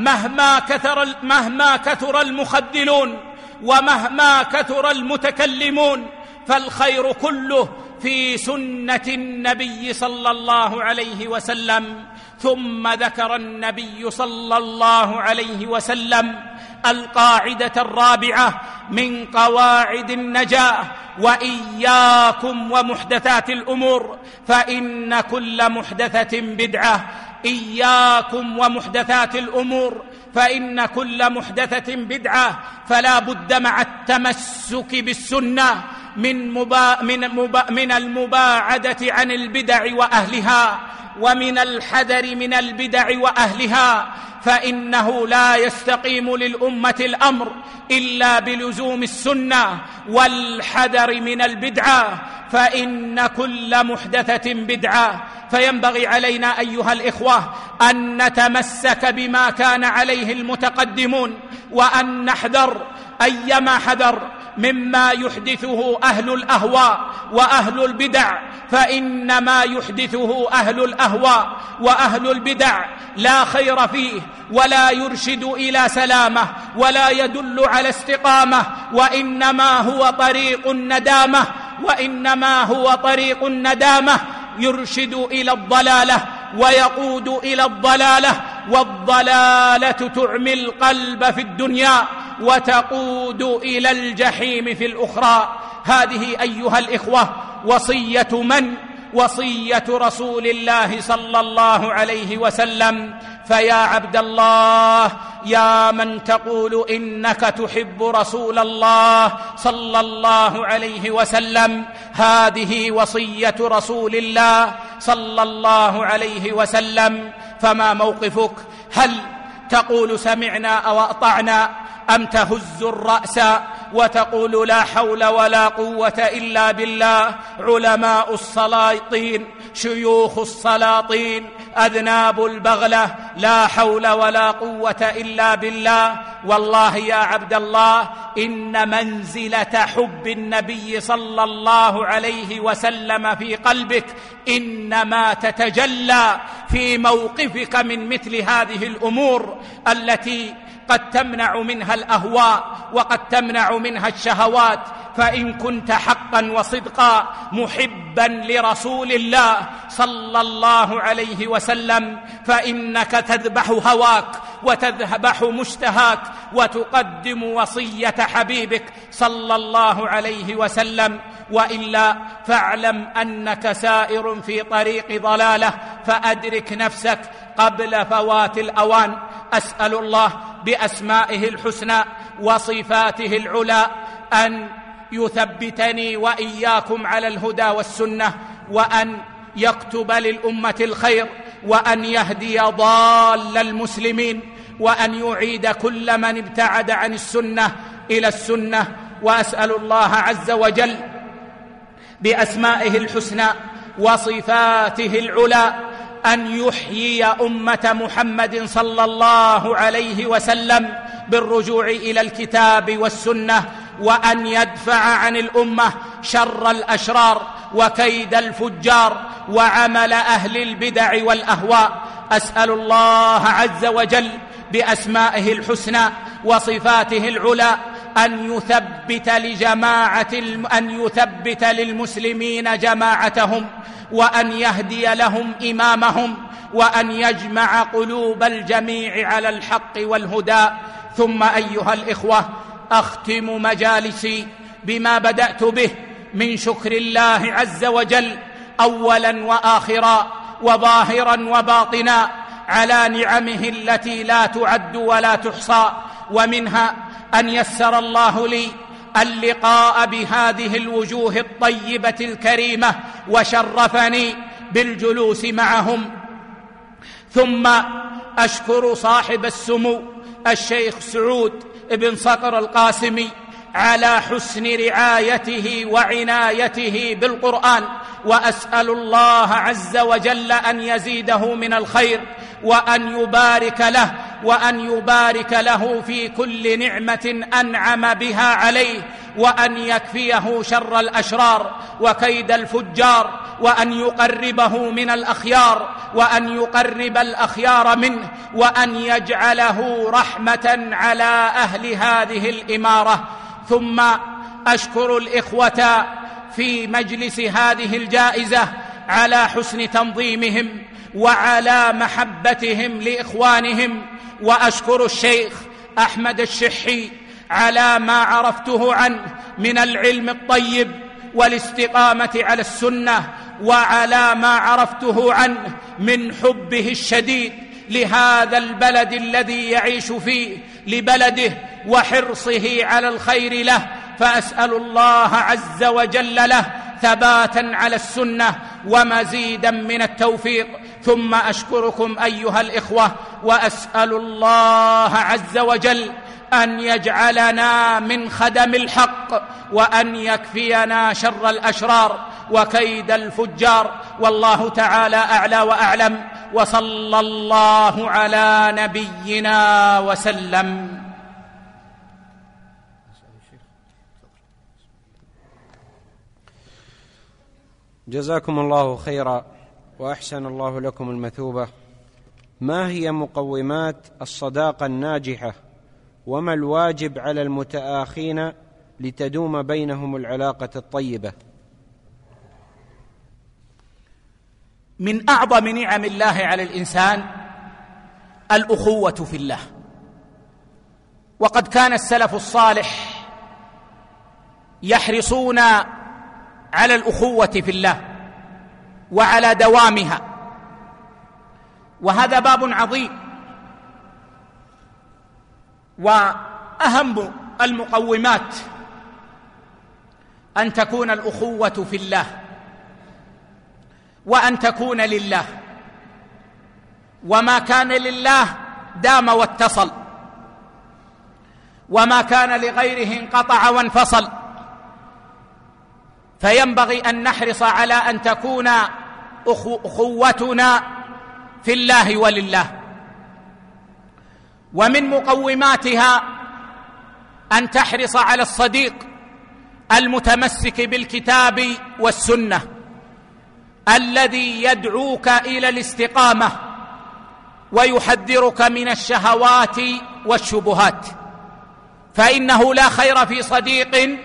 S2: مهما كثر المخذلون ومهما كثر المتكلمون، فالخير كله في سنة النبي صلى الله عليه وسلم. ثم ذكر النبي صلى الله عليه وسلم القاعدة الرابعة من قواعد النجاة: وإياكم ومحدثات الأمور فإن كل محدثة بدعة. إياكم ومحدثات الأمور فإن كل محدثة بدعة. فلا بد مع التمسك بالسنة من المباعدة عن البدع وأهلها ومن الحذر من البدع وأهلها، فإنه لا يستقيم للأمة الأمر إلا بلزوم السنة والحذر من البدعة، فإن كل محدثة بدعة. فينبغي علينا أيها الإخوة أن نتمسك بما كان عليه المتقدمون، وأن نحذر أيما حذر مما يحدثه أهل الأهواء وأهل البدع، فإنما يحدثه أهل الأهواء وأهل البدع لا خير فيه ولا يرشد إلى سلامة ولا يدل على استقامة، وإنما هو طريق الندامة يرشد إلى الضلالة ويقود إلى الضلالة، والضلالة تعمي القلب في الدنيا وتقود إلى الجحيم في الأخرى. هذه أيها الإخوة وصية رسول الله صلى الله عليه وسلم. فيا عبد الله، يا من تقول إنك تحب رسول الله صلى الله عليه وسلم، هذه وصية رسول الله صلى الله عليه وسلم، فما موقفك؟ هل تقول سمعنا أو أطعنا، أم تهز الرأس وتقول لا حول ولا قوة إلا بالله؟ علماء السلاطين، شيوخ السلاطين، أذناب البغلة، لا حول ولا قوة إلا بالله. والله يا عبد الله إن منزلة حب النبي صلى الله عليه وسلم في قلبك إنما تتجلى في موقفك من مثل هذه الأمور التي قد تمنع منها الأهواء وقد تمنع منها الشهوات. فإن كنت حقا وصدقا محبا لرسول الله صلى الله عليه وسلم فإنك تذبح هواك وتذبح مشتهاك وتقدم وصية حبيبك صلى الله عليه وسلم. وإلا فاعلم أنك سائر في طريق ضلالة، فأدرك نفسك قبل فوات الأوان. أسأل الله بأسمائه الحسنى وصفاته العلى أن يثبتني وإياكم على الهدى والسنة، وأن يكتب للأمة الخير، وأن يهدي ضال المسلمين، وأن يعيد كل من ابتعد عن السنة إلى السنة. وأسأل الله عز وجل بأسمائه الحسنى وصفاته العلى أن يحيي أمة محمد صلى الله عليه وسلم بالرجوع إلى الكتاب والسنة، وأن يدفع عن الأمة شر الأشرار وكيد الفجار وعمل أهل البدع والأهواء. أسأل الله عز وجل بأسمائه الحسنى وصفاته العلى أن يثبت للمسلمين جماعتهم، وأن يهدي لهم إمامهم، وأن يجمع قلوب الجميع على الحق والهدى. ثم أيها الإخوة، أختم مجالسي بما بدأت به من شكر الله عز وجل أولا وآخرا وظاهرا وباطنا على نعمه التي لا تعد ولا تحصى، ومنها أن يسر الله لي اللقاء بهذه الوجوه الطيبة الكريمة وشرفني بالجلوس معهم. ثم أشكر صاحب السمو الشيخ سعود بن صقر القاسمي على حسن رعايته وعنايته بالقرآن، وأسأل الله عز وجل أن يزيده من الخير وأن يبارك له في كل نعمة أنعم بها عليه، وأن يكفيه شر الأشرار وكيد الفجار، وأن يقربه من الأخيار، وأن يقرب الأخيار منه، وأن يجعله رحمة على أهل هذه الإمارة. ثم أشكر الإخوة في مجلس هذه الجائزة على حسن تنظيمهم وعلى محبتهم لإخوانهم، وأشكر الشيخ أحمد الشحي على ما عرفته عنه من العلم الطيب والاستقامة على السنة، وعلى ما عرفته عنه من حبه الشديد لهذا البلد الذي يعيش فيه لبلده وحرصه على الخير له. فأسأل الله عز وجل له ثباتا على السنة ومزيدا من التوفيق. ثم أشكركم أيها الإخوة، وأسأل الله عز وجل أن يجعلنا من خدم الحق، وأن يكفينا شر الأشرار وكيد الفجار. والله تعالى أعلى وأعلم، وصلى الله على نبينا وسلم.
S3: جزاكم الله خيرا وأحسن الله لكم المثوبة. ما هي مقومات الصداقة الناجحة، وما الواجب على المتآخين لتدوم بينهم العلاقة الطيبة؟
S2: من أعظم نعم الله على الإنسان الأخوة في الله، وقد كان السلف الصالح يحرصون على الأخوة في الله وعلى دوامها، وهذا باب عظيم. وأهم المقومات أن تكون الأخوة في الله، وأن تكون لله، وما كان لله دام واتصل، وما كان لغيره انقطع وانفصل. فينبغي أن نحرص على أن تكون أخوتنا في الله ولله. ومن مقوماتها أن تحرص على الصديق المتمسك بالكتاب والسنة الذي يدعوك إلى الاستقامة ويحذرك من الشهوات والشبهات، فإنه لا خير في صديق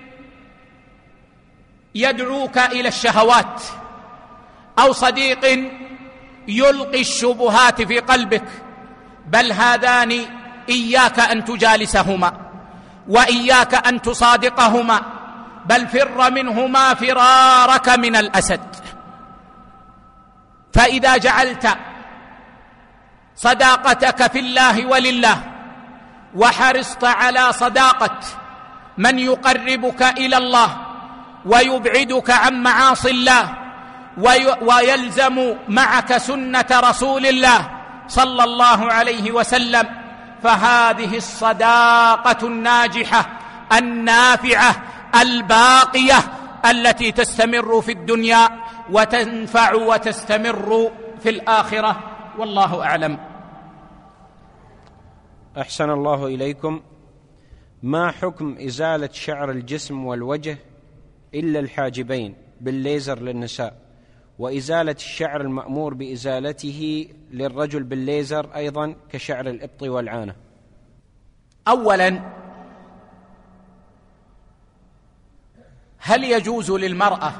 S2: يدعوك إلى الشهوات أو صديق يلقي الشبهات في قلبك، بل هذان إياك أن تجالسهما وإياك أن تصادقهما، بل فر منهما فرارك من الأسد. فإذا جعلت صداقتك في الله ولله وحرصت على صداقة من يقربك إلى الله ويبعدك عن معاصي الله ويلزم معك سنة رسول الله صلى الله عليه وسلم، فهذه الصداقة الناجحة النافعة الباقية التي تستمر في الدنيا وتنفع وتستمر في الآخرة، والله أعلم.
S3: أحسن الله إليكم. ما حكم إزالة شعر الجسم والوجه إلا الحاجبين بالليزر للنساء، وإزالة الشعر المأمور بإزالته للرجل بالليزر أيضا كشعر الإبط والعانة؟
S2: أولا، هل يجوز للمرأة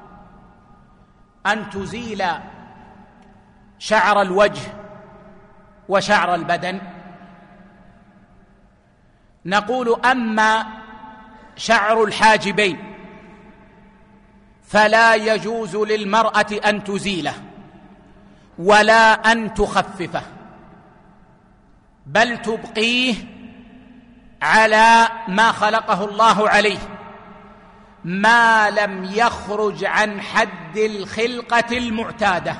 S2: أن تزيل شعر الوجه وشعر البدن؟ نقول: أما شعر الحاجبين فلا يجوز للمرأة أن تزيله ولا أن تخففه، بل تبقيه على ما خلقه الله عليه، ما لم يخرج عن حد الخلقة المعتادة.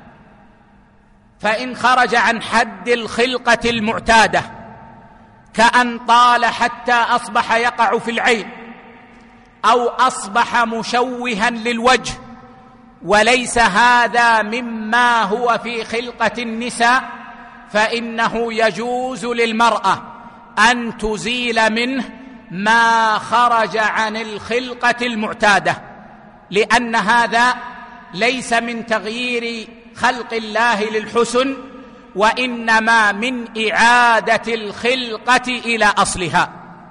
S2: فإن خرج عن حد الخلقة المعتادة كأن طال حتى أصبح يقع في العين أو أصبح مشوها للوجه، وليس هذا مما هو في خلقة النساء، فإنه يجوز للمرأة أن تزيل منه ما خرج عن الخلقة المعتادة، لأن هذا ليس من تغيير خلق الله للحسن، وإنما من إعادة الخلقة إلى أصلها.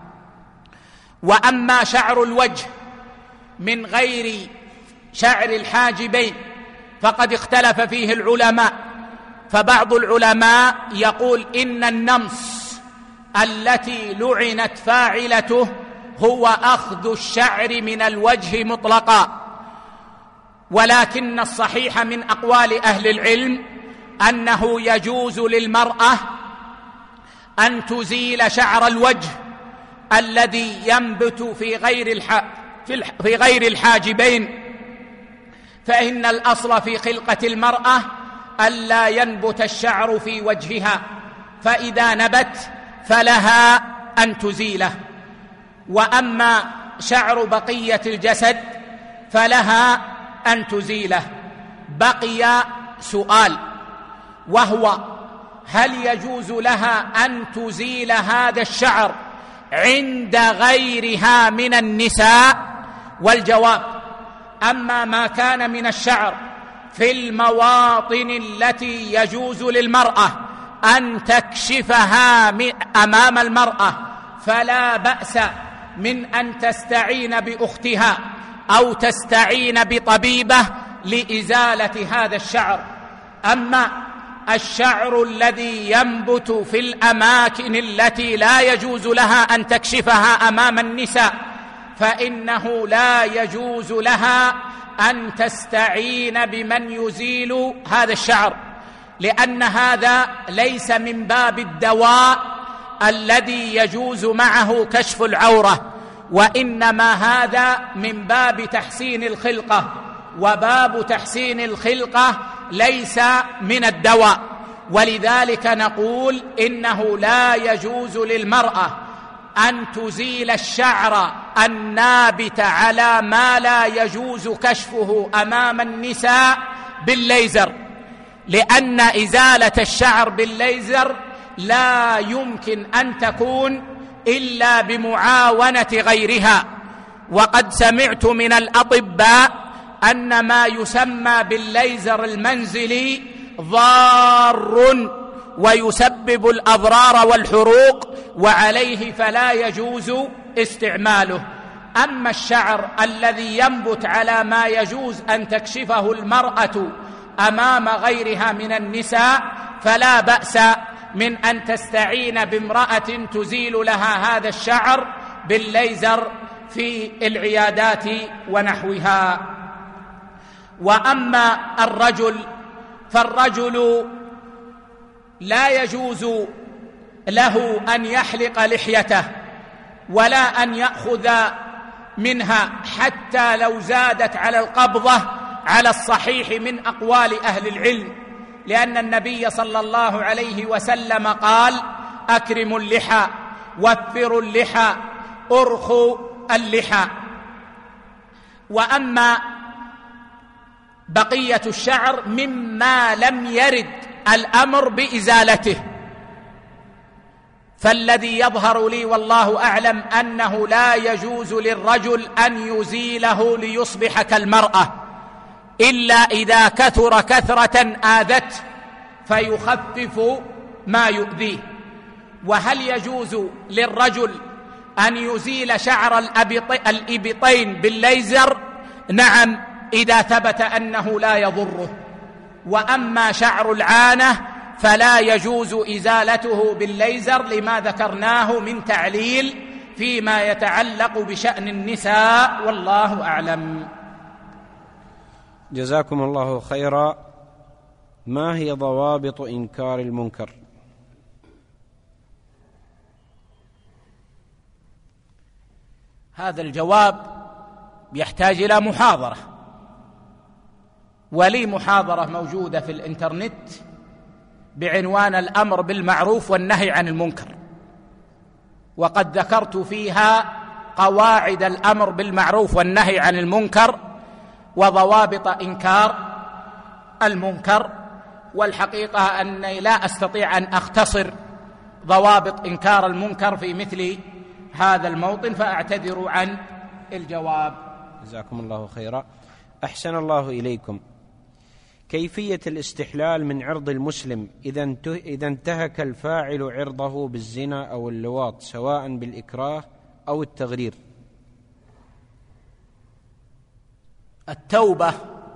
S2: وأما شعر الوجه من غير شعر الحاجبين فقد اختلف فيه العلماء، فبعض العلماء يقول إن النمص التي لعنت فاعلته هو أخذ الشعر من الوجه مطلقا، ولكن الصحيح من أقوال أهل العلم أنه يجوز للمرأة أن تزيل شعر الوجه الذي ينبت في غير الحاجبين، فإن الأصل في خلقة المرأة ألا ينبت الشعر في وجهها، فإذا نبت فلها أن تزيله. وأما شعر بقية الجسد فلها أن تزيله. بقي سؤال، وهو: هل يجوز لها أن تزيل هذا الشعر عند غيرها من النساء؟ والجواب: أما ما كان من الشعر في المواطن التي يجوز للمرأة أن تكشفها أمام المرأة فلا بأس من أن تستعين بأختها أو تستعين بطبيبة لإزالة هذا الشعر. أما الشعر الذي ينبت في الأماكن التي لا يجوز لها أن تكشفها أمام النساء فإنه لا يجوز لها أن تستعين بمن يزيل هذا الشعر، لأن هذا ليس من باب الدواء الذي يجوز معه كشف العورة، وإنما هذا من باب تحسين الخلقة، وباب تحسين الخلقة ليس من الدواء. ولذلك نقول إنه لا يجوز للمرأة أن تزيل الشعر النابت على ما لا يجوز كشفه أمام النساء بالليزر، لأن إزالة الشعر بالليزر لا يمكن أن تكون إلا بمعاونة غيرها. وقد سمعت من الأطباء أن ما يسمى بالليزر المنزلي ضار ويسبب الأضرار والحروق، وعليه فلا يجوز استعماله. أما الشعر الذي ينبت على ما يجوز أن تكشفه المرأة أمام غيرها من النساء فلا بأس من أن تستعين بامرأة تزيل لها هذا الشعر بالليزر في العيادات ونحوها. وأما الرجل فالرجل لا يجوز له أن يحلق لحيته ولا أن يأخذ منها حتى لو زادت على القبضة على الصحيح من أقوال أهل العلم، لأن النبي صلى الله عليه وسلم قال: أكرموا اللحى، وفروا اللحى، أرخوا اللحى. وأما بقية الشعر مما لم يرد الأمر بإزالته، فالذي يظهر لي والله أعلم أنه لا يجوز للرجل أن يزيله ليصبح كالمرأة إلا إذا كثر كثرة آذته فيخفف ما يؤذيه. وهل يجوز للرجل أن يزيل شعر الإبطين بالليزر؟ نعم، إذا ثبت أنه لا يضره. وأما شعر العانة فلا يجوز إزالته بالليزر لما ذكرناه من تعليل فيما يتعلق بشأن النساء، والله أعلم.
S3: جزاكم الله خيرا. ما هي ضوابط إنكار المنكر؟
S2: هذا الجواب يحتاج إلى محاضرة، ولي محاضرة موجودة في الإنترنت بعنوان الأمر بالمعروف والنهي عن المنكر، وقد ذكرت فيها قواعد الأمر بالمعروف والنهي عن المنكر وضوابط إنكار المنكر. والحقيقة أني لا أستطيع أن أختصر ضوابط إنكار المنكر في مثل هذا الموطن، فأعتذر عن الجواب.
S3: جزاكم الله خيرا. أحسن الله إليكم. كيفية الاستحلال من عرض المسلم إذا انتهك الفاعل عرضه بالزنا أو اللواط، سواء بالإكراه أو التغرير؟
S2: التوبة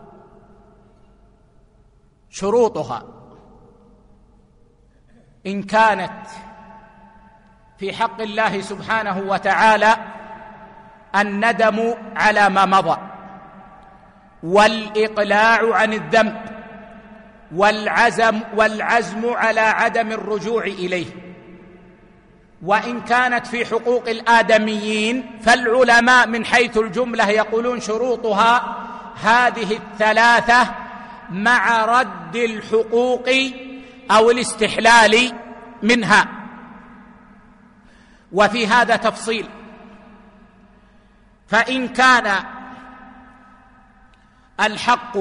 S2: شروطها إن كانت في حق الله سبحانه وتعالى الندم على ما مضى، والإقلاع عن الذنب، والعزم على عدم الرجوع إليه. وإن كانت في حقوق الآدميين فالعلماء من حيث الجملة يقولون شروطها هذه الثلاثة مع رد الحقوق أو الاستحلال منها. وفي هذا تفصيل، فإن كان الحق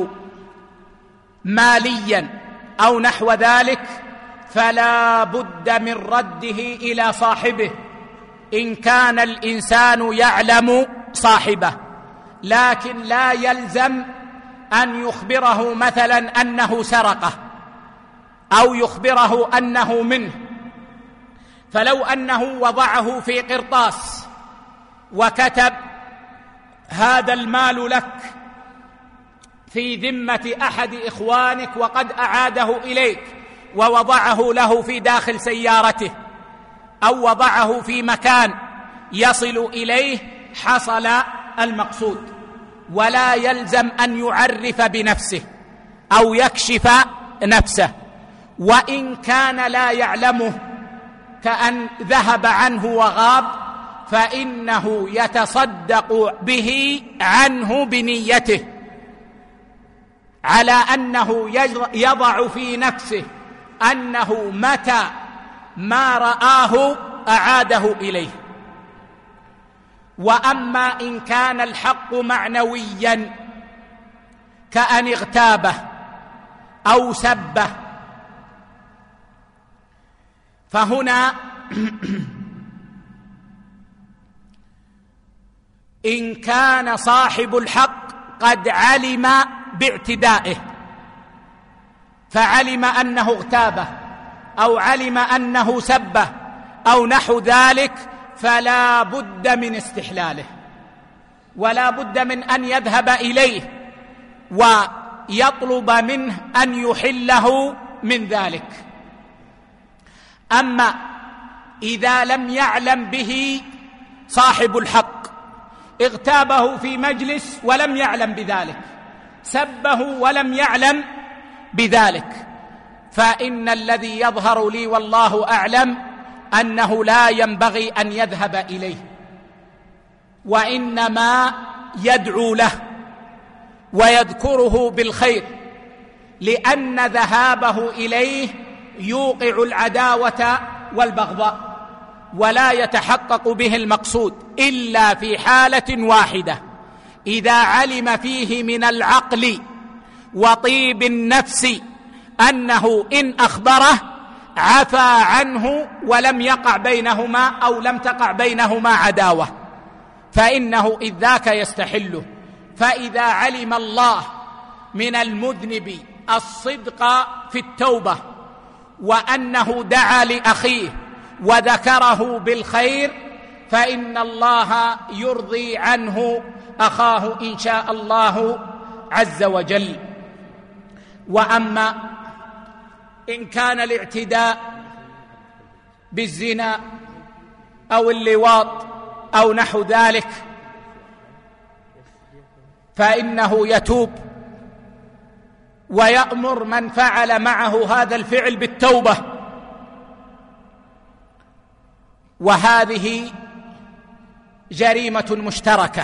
S2: ماليا أو نحو ذلك فلا بد من رده إلى صاحبه إن كان الإنسان يعلم صاحبه، لكن لا يلزم أن يخبره مثلا أنه سرقه أو يخبره أنه منه. فلو أنه وضعه في قرطاس وكتب: هذا المال لك في ذمة أحد إخوانك وقد أعاده إليك، ووضعه له في داخل سيارته أو وضعه في مكان يصل إليه، حصل المقصود، ولا يلزم أن يعرف بنفسه أو يكشف نفسه. وإن كان لا يعلمه كأن ذهب عنه وغاب فإنه يتصدق به عنه بنيته، على أنه يضع في نفسه أنه متى ما رآه أعاده إليه. وأما إن كان الحق معنويا كأن اغتابه أو سبه. فهنا إن كان صاحب الحق قد علم باعتدائه، فعلم أنه اغتابه أو علم أنه سبه أو نحو ذلك، فلا بد من استحلاله، ولا بد من أن يذهب إليه ويطلب منه أن يحله من ذلك. أما إذا لم يعلم به صاحب الحق، اغتابه في مجلس ولم يعلم بذلك، سبه ولم يعلم بذلك، فإن الذي يظهر لي والله أعلم أنه لا ينبغي أن يذهب إليه، وإنما يدعو له ويذكره بالخير، لأن ذهابه إليه يوقع العداوة والبغضاء، ولا يتحقق به المقصود إلا في حالة واحدة: إذا علم فيه من العقل وطيب النفس أنه إن أخبره عفى عنه ولم يقع بينهما أو لم تقع بينهما عداوة، فإنه إذ ذاك يستحله. فإذا علم الله من المذنب الصدق في التوبة، وأنه دعا لأخيه وذكره بالخير، فإن الله يرضي عنه أخاه إن شاء الله عز وجل. وأما إن كان الاعتداء بالزنا أو اللواط أو نحو ذلك، فإنه يتوب ويأمر من فعل معه هذا الفعل بالتوبة، وهذه جريمة مشتركة،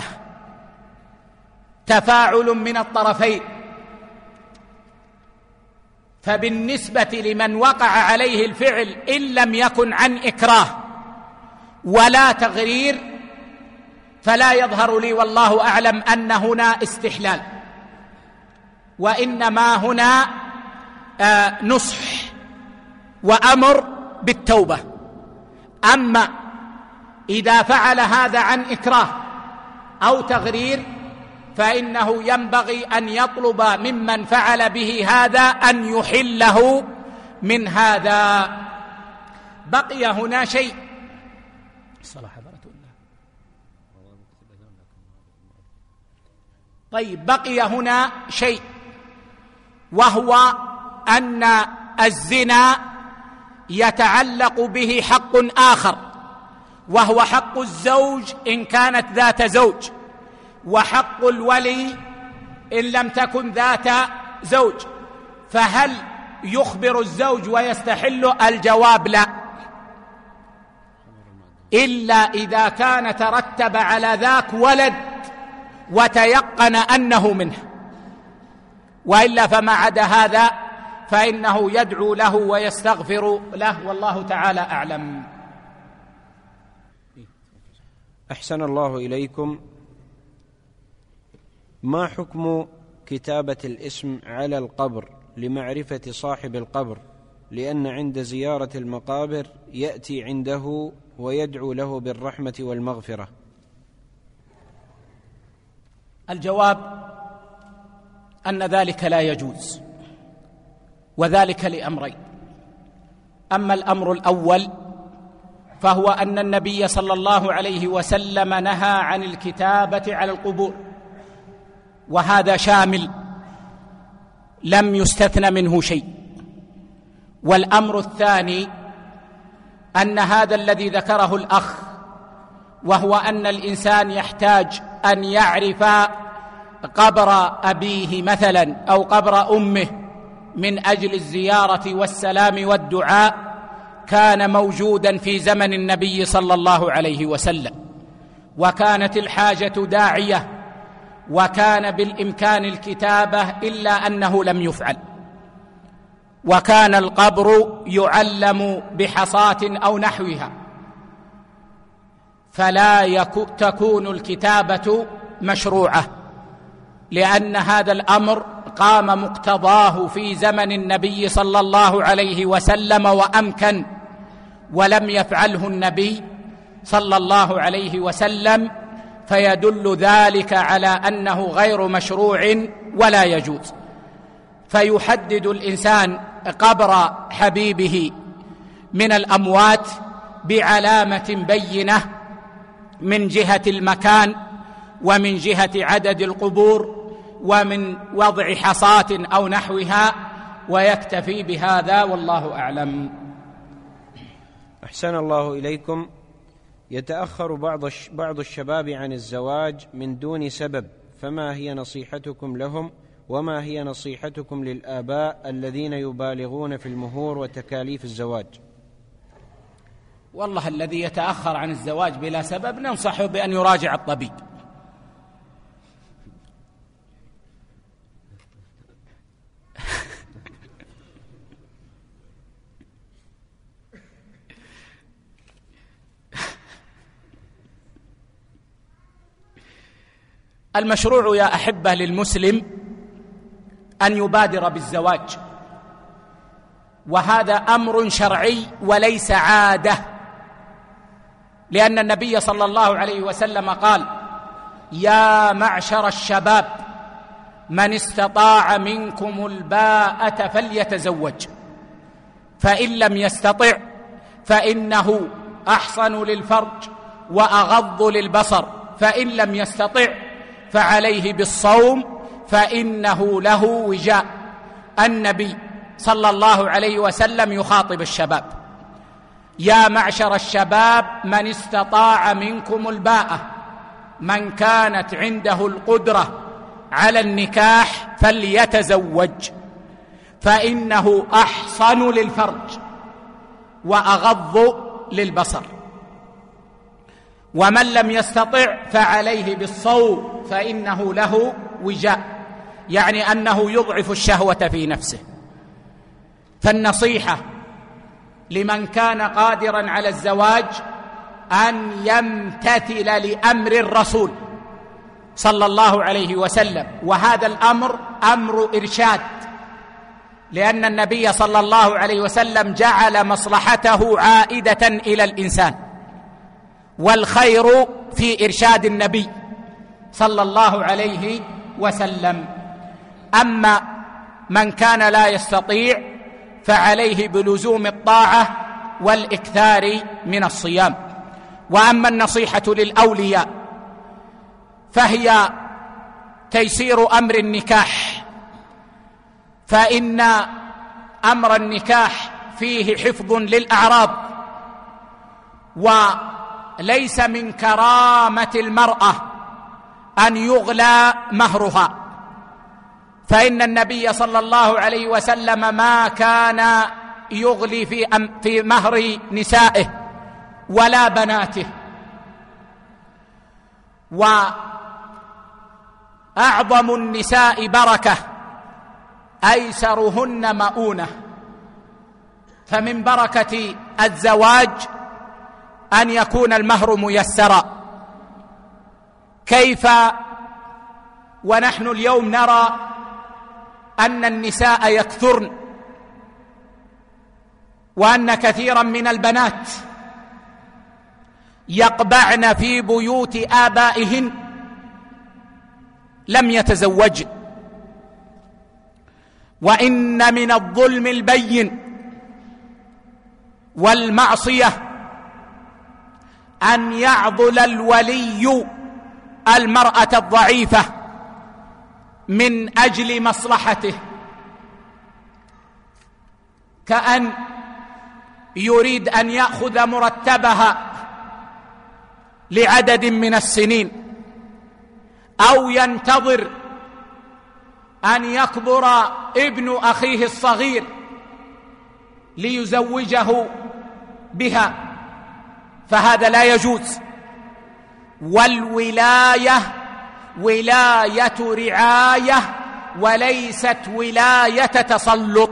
S2: تفاعل من الطرفين. فبالنسبة لمن وقع عليه الفعل إن لم يكن عن إكراه ولا تغرير، فلا يظهر لي والله أعلم أن هنا استحلال، وإنما هنا نصح وأمر بالتوبة. أما إذا فعل هذا عن إكراه أو تغرير، فإنه ينبغي أن يطلب ممن فعل به هذا أن يحله من هذا. بقي هنا شيء، طيب بقي هنا شيء، وهو أن الزنا يتعلق به حق آخر، وهو حق الزوج إن كانت ذات زوج، وحق الولي إن لم تكن ذات زوج. فهل يخبر الزوج ويستحل؟ الجواب لا، إلا إذا كان ترتب على ذاك ولد وتيقن أنه منه، وإلا فما عدا هذا فإنه يدعو له ويستغفر له، والله تعالى أعلم.
S3: أحسن الله إليكم. ما حكم كتابة الاسم على القبر لمعرفة صاحب القبر، لأن عند زيارة المقابر يأتي عنده ويدعو له بالرحمة والمغفرة؟
S2: الجواب أن ذلك لا يجوز، وذلك لأمرين. أما الأمر الأول فهو أن النبي صلى الله عليه وسلم نهى عن الكتابة على القبور، وهذا شامل لم يستثن منه شيء. والأمر الثاني أن هذا الذي ذكره الأخ، وهو أن الإنسان يحتاج أن يعرف قبر أبيه مثلا أو قبر أمه من أجل الزيارة والسلام والدعاء، كان موجودا في زمن النبي صلى الله عليه وسلم، وكانت الحاجة داعية، وكان بالإمكان الكتابة إلا أنه لم يفعل، وكان القبر يعلم بحصاة أو نحوها، فلا تكون الكتابة مشروعة، لأن هذا الأمر قام مقتضاه في زمن النبي صلى الله عليه وسلم وأمكن ولم يفعله النبي صلى الله عليه وسلم، فيدل ذلك على أنه غير مشروع ولا يجوز. فيحدد الإنسان قبر حبيبه من الأموات بعلامة بينة من جهة المكان ومن جهة عدد القبور ومن وضع حصاة أو نحوها، ويكتفي بهذا والله أعلم.
S3: أحسن الله إليكم. يتأخر بعض الشباب عن الزواج من دون سبب، فما هي نصيحتكم لهم، وما هي نصيحتكم للآباء الذين يبالغون في المهور وتكاليف الزواج؟
S2: والله الذي يتأخر عن الزواج بلا سبب ننصحه بأن يراجع الطبيب. المشروع يا أحبة للمسلم أن يبادر بالزواج، وهذا أمر شرعي وليس عادة، لأن النبي صلى الله عليه وسلم قال: يا معشر الشباب من استطاع منكم الباءة فليتزوج، فإن لم يستطع فإنه أحصن للفرج وأغض للبصر، فإن لم يستطع فعليه بالصوم فإنه له وجاء. النبي صلى الله عليه وسلم يخاطب الشباب: يا معشر الشباب من استطاع منكم الباءة، من كانت عنده القدرة على النكاح فليتزوج، فإنه أحصن للفرج وأغض للبصر، ومن لم يستطع فعليه بالصوم فإنه له وجاء، يعني أنه يضعف الشهوة في نفسه. فالنصيحة لمن كان قادرا على الزواج أن يمتثل لأمر الرسول صلى الله عليه وسلم، وهذا الأمر أمر إرشاد، لأن النبي صلى الله عليه وسلم جعل مصلحته عائدة إلى الإنسان، والخير في إرشاد النبي صلى الله عليه وسلم. أما من كان لا يستطيع فعليه بلزوم الطاعة والإكثار من الصيام. وأما النصيحة للأولياء فهي تيسير أمر النكاح، فإن أمر النكاح فيه حفظ للأعراض، وليس من كرامة المرأة أن يغلى مهرها، فإن النبي صلى الله عليه وسلم ما كان يغلي في مهر نسائه ولا بناته. وأعظم النساء بركة أيسرهن مؤونة، فمن بركة الزواج أن يكون المهر ميسرا. كيف ونحن اليوم نرى أن النساء يكثرن، وأن كثيرا من البنات يقبعن في بيوت آبائهن لم يتزوجن، وإن من الظلم البين والمعصية أن يعضل الولي المرأة الضعيفة من أجل مصلحته، كأن يريد أن يأخذ مرتبها لعدد من السنين، أو ينتظر أن يكبر ابن أخيه الصغير ليزوجه بها، فهذا لا يجوز. والولاية ولاية رعاية وليست ولاية تسلط،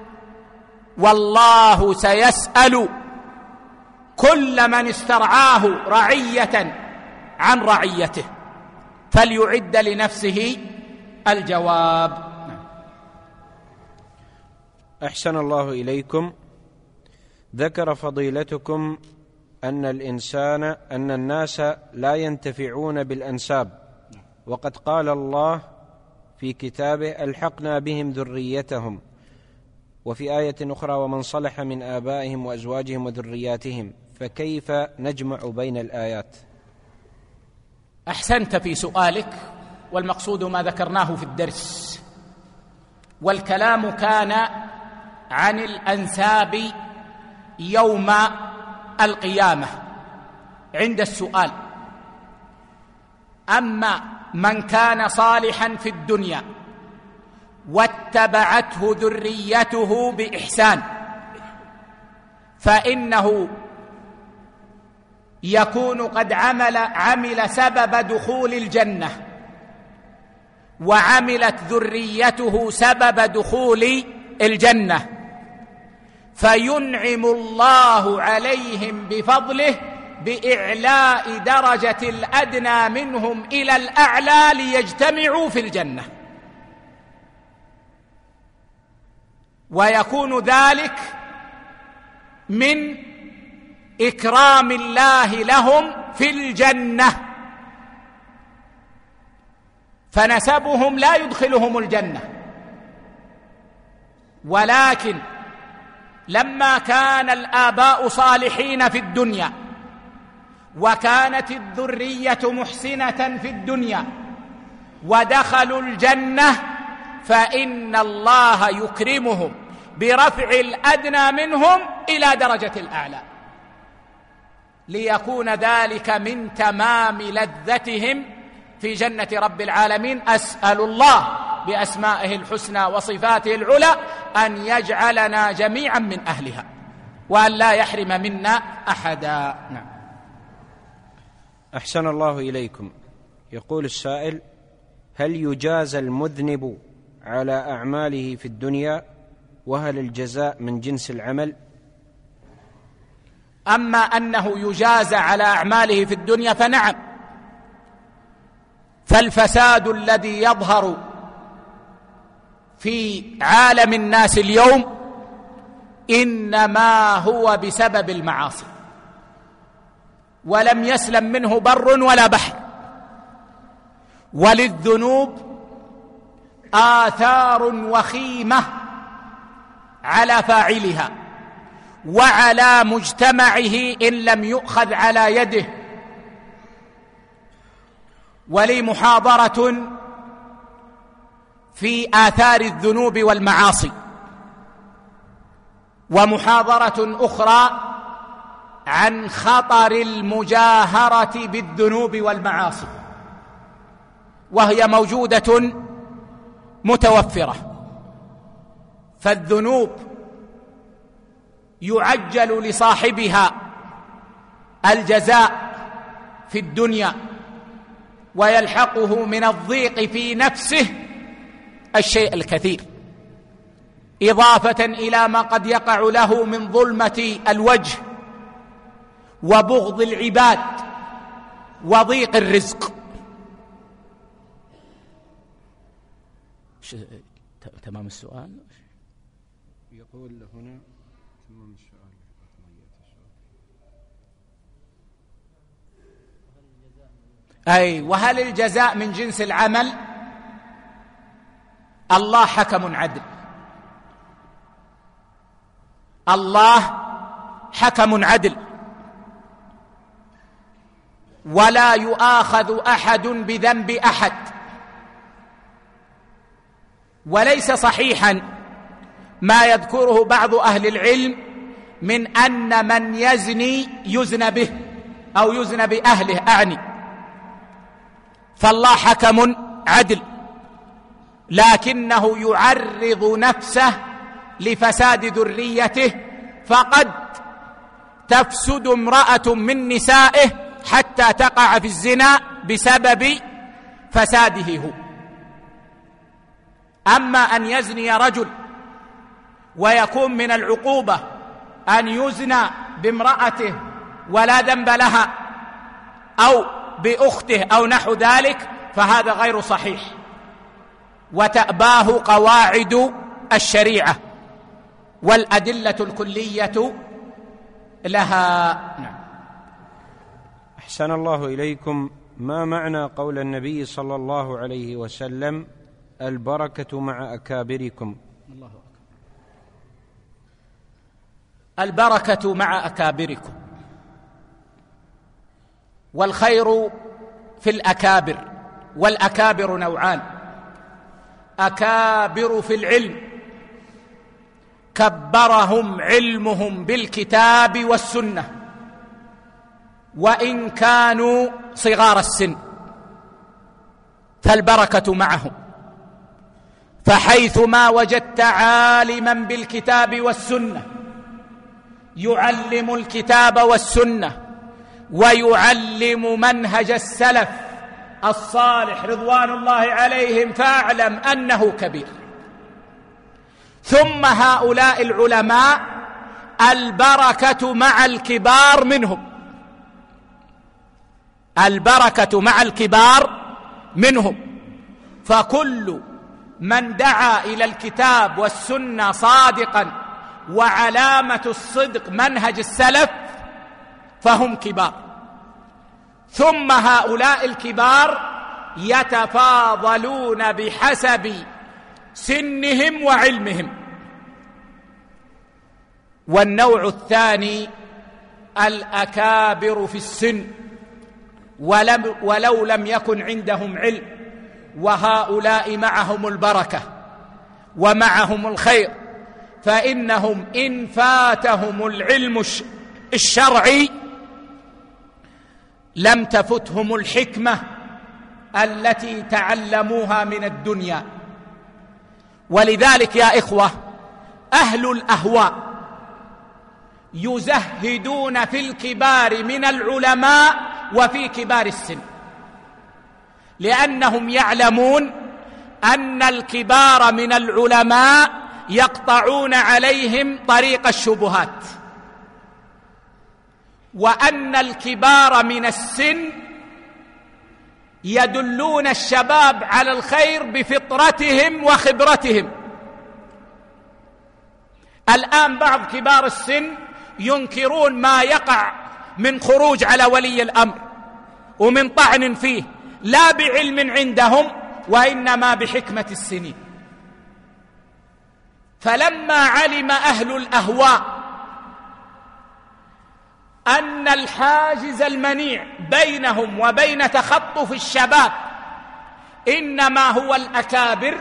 S2: والله سيسأل كل من استرعاه رعية عن رعيته، فليعد لنفسه الجواب.
S3: أحسن الله إليكم. ذكر فضيلتكم أن الناس لا ينتفعون بالأنساب، وقد قال الله في كتابه: ألحقنا بهم ذريتهم، وفي آية أخرى: ومن صلح من آبائهم وأزواجهم وذرياتهم. فكيف نجمع بين الآيات؟
S2: أحسنت في سؤالك، والمقصود ما ذكرناه في الدرس، والكلام كان عن الأنساب يوم القيامة عند السؤال. أما من كان صالحا في الدنيا واتبعته ذريته بإحسان فإنه يكون قد عمل سبب دخول الجنة، وعملت ذريته سبب دخول الجنة، فينعم الله عليهم بفضله بإعلاء درجة الأدنى منهم إلى الأعلى ليجتمعوا في الجنة، ويكون ذلك من إكرام الله لهم في الجنة، فنسبهم لا يدخلهم الجنة، ولكن لما كان الآباء صالحين في الدنيا وكانت الذرية محسنة في الدنيا ودخلوا الجنة، فإن الله يكرمهم برفع الأدنى منهم إلى درجة الأعلى، ليكون ذلك من تمام لذتهم في جنة رب العالمين. أسأل الله بأسمائه الحسنى وصفاته العلى أن يجعلنا جميعا من أهلها، وأن لا يحرم منا أحدا. نعم.
S3: أحسن الله إليكم. يقول السائل: هل يجازى المذنب على أعماله في الدنيا، وهل الجزاء من جنس العمل؟
S2: أما أنه يجازى على أعماله في الدنيا فنعم، فالفساد الذي يظهر في عالم الناس اليوم إنما هو بسبب المعاصي، ولم يسلم منه بر ولا بحر، وللذنوب آثار وخيمة على فاعلها وعلى مجتمعه إن لم يؤخذ على يده. ولي محاضرة في آثار الذنوب والمعاصي، ومحاضرة أخرى عن خطر المجاهرة بالذنوب والمعاصي، وهي موجودة متوفرة. فالذنوب يعجل لصاحبها الجزاء في الدنيا، ويلحقه من الضيق في نفسه الشيء الكثير، إضافة إلى ما قد يقع له من ظلمة الوجه وبغض العباد وضيق الرزق. تمام السؤال؟
S3: يقول هنا تمام السؤال.
S2: أي وهل الجزاء من جنس العمل؟ الله حكم عدل، الله حكم عدل، ولا يؤاخذ أحد بذنب أحد. وليس صحيحا ما يذكره بعض أهل العلم من أن من يزني يزن به أو يزن بأهله أعني، فالله حكم عدل، لكنه يعرض نفسه لفساد ذريته، فقد تفسد امرأة من نسائه حتى تقع في الزنا بسبب فساده هو. أما أن يزني رجل ويكون من العقوبة أن يزنى بامرأته ولا ذنب لها أو بأخته أو نحو ذلك، فهذا غير صحيح، وتأباه قواعد الشريعة. والأدلة الكلية لها. نعم.
S3: أحسن الله إليكم. ما معنى قول النبي صلى الله عليه وسلم: البركة مع أكابركم؟
S2: الله أكبر. البركة مع أكابركم، والخير في الأكابر، والأكابر نوعان: أكابر في العلم كبرهم علمهم بالكتاب والسنة وإن كانوا صغار السن، فالبركة معهم، فحيثما وجدت عالما بالكتاب والسنة يعلم الكتاب والسنة ويعلم منهج السلف الصالح رضوان الله عليهم، فاعلم أنه كبير. ثم هؤلاء العلماء البركة مع الكبار منهم، البركة مع الكبار منهم، فكل من دعا إلى الكتاب والسنة صادقا وعلامة الصدق منهج السلف فهم كبار. ثم هؤلاء الكبار يتفاضلون بحسب سنهم وعلمهم. والنوع الثاني الأكابر في السن ولو لم يكن عندهم علم، وهؤلاء معهم البركة ومعهم الخير، فإنهم إن فاتهم العلم الشرعي لم تفتهم الحكمة التي تعلموها من الدنيا. ولذلك يا إخوة، أهل الأهواء يزهدون في الكبار من العلماء وفي كبار السن، لأنهم يعلمون أن الكبار من العلماء يقطعون عليهم طريق الشبهات، وأن الكبار من السن يدلون الشباب على الخير بفطرتهم وخبرتهم. الآن بعض كبار السن ينكرون ما يقع من خروج على ولي الأمر ومن طعن فيه، لا بعلم عندهم وإنما بحكمة السنين. فلما علم أهل الأهواء أن الحاجز المنيع بينهم وبين تخطف الشباب إنما هو الأكابر،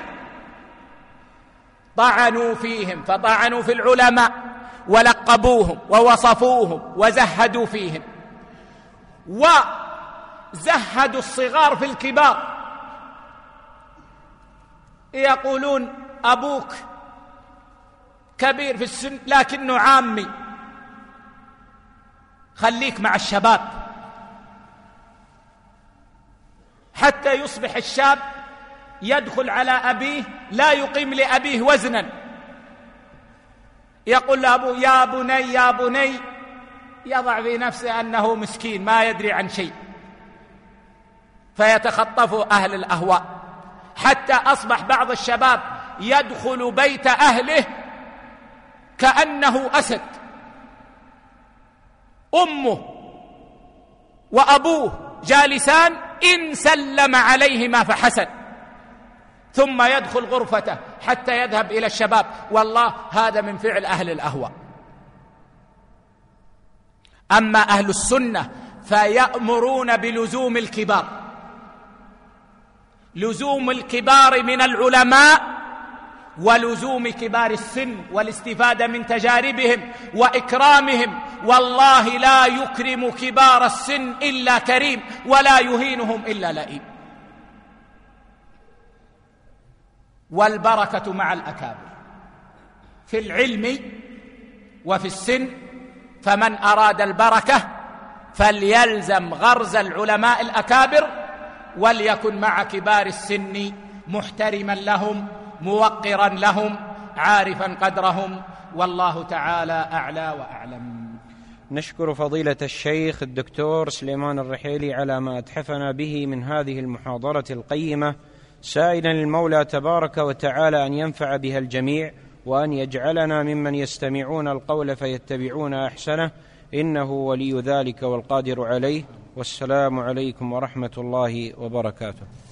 S2: طعنوا فيهم، فطعنوا في العلماء ولقبوهم ووصفوهم وزهدوا فيهم، وزهدوا الصغار في الكبار. يقولون أبوك كبير في السن لكنه عامي، خليك مع الشباب، حتى يصبح الشاب يدخل على أبيه لا يقيم لأبيه وزنا، يقول لأبوه يا بني يا بني، يضع في نفسه أنه مسكين ما يدري عن شيء، فيتخطفه أهل الأهواء، حتى أصبح بعض الشباب يدخل بيت أهله كأنه أسد، أمه وأبوه جالسان إن سلم عليهما فحسن، ثم يدخل غرفته حتى يذهب إلى الشباب. والله هذا من فعل أهل الأهواء. أما أهل السنة فيأمرون بلزوم الكبار، لزوم الكبار من العلماء ولزوم كبار السن والاستفادة من تجاربهم وإكرامهم. والله لا يكرم كبار السن إلا كريم، ولا يهينهم إلا لئيم. والبركة مع الأكابر في العلم وفي السن، فمن أراد البركة فليلزم غرز العلماء الأكابر، وليكن مع كبار السن محترما لهم موقرا لهم عارفا قدرهم، والله تعالى أعلى وأعلم.
S3: نشكر فضيلة الشيخ الدكتور سليمان الرحيلي على ما أتحفنا به من هذه المحاضرة القيمة، سائلا المولى تبارك وتعالى أن ينفع بها الجميع وأن يجعلنا ممن يستمعون القول فيتبعون أحسنه، إنه ولي ذلك والقادر عليه. والسلام عليكم ورحمة الله وبركاته.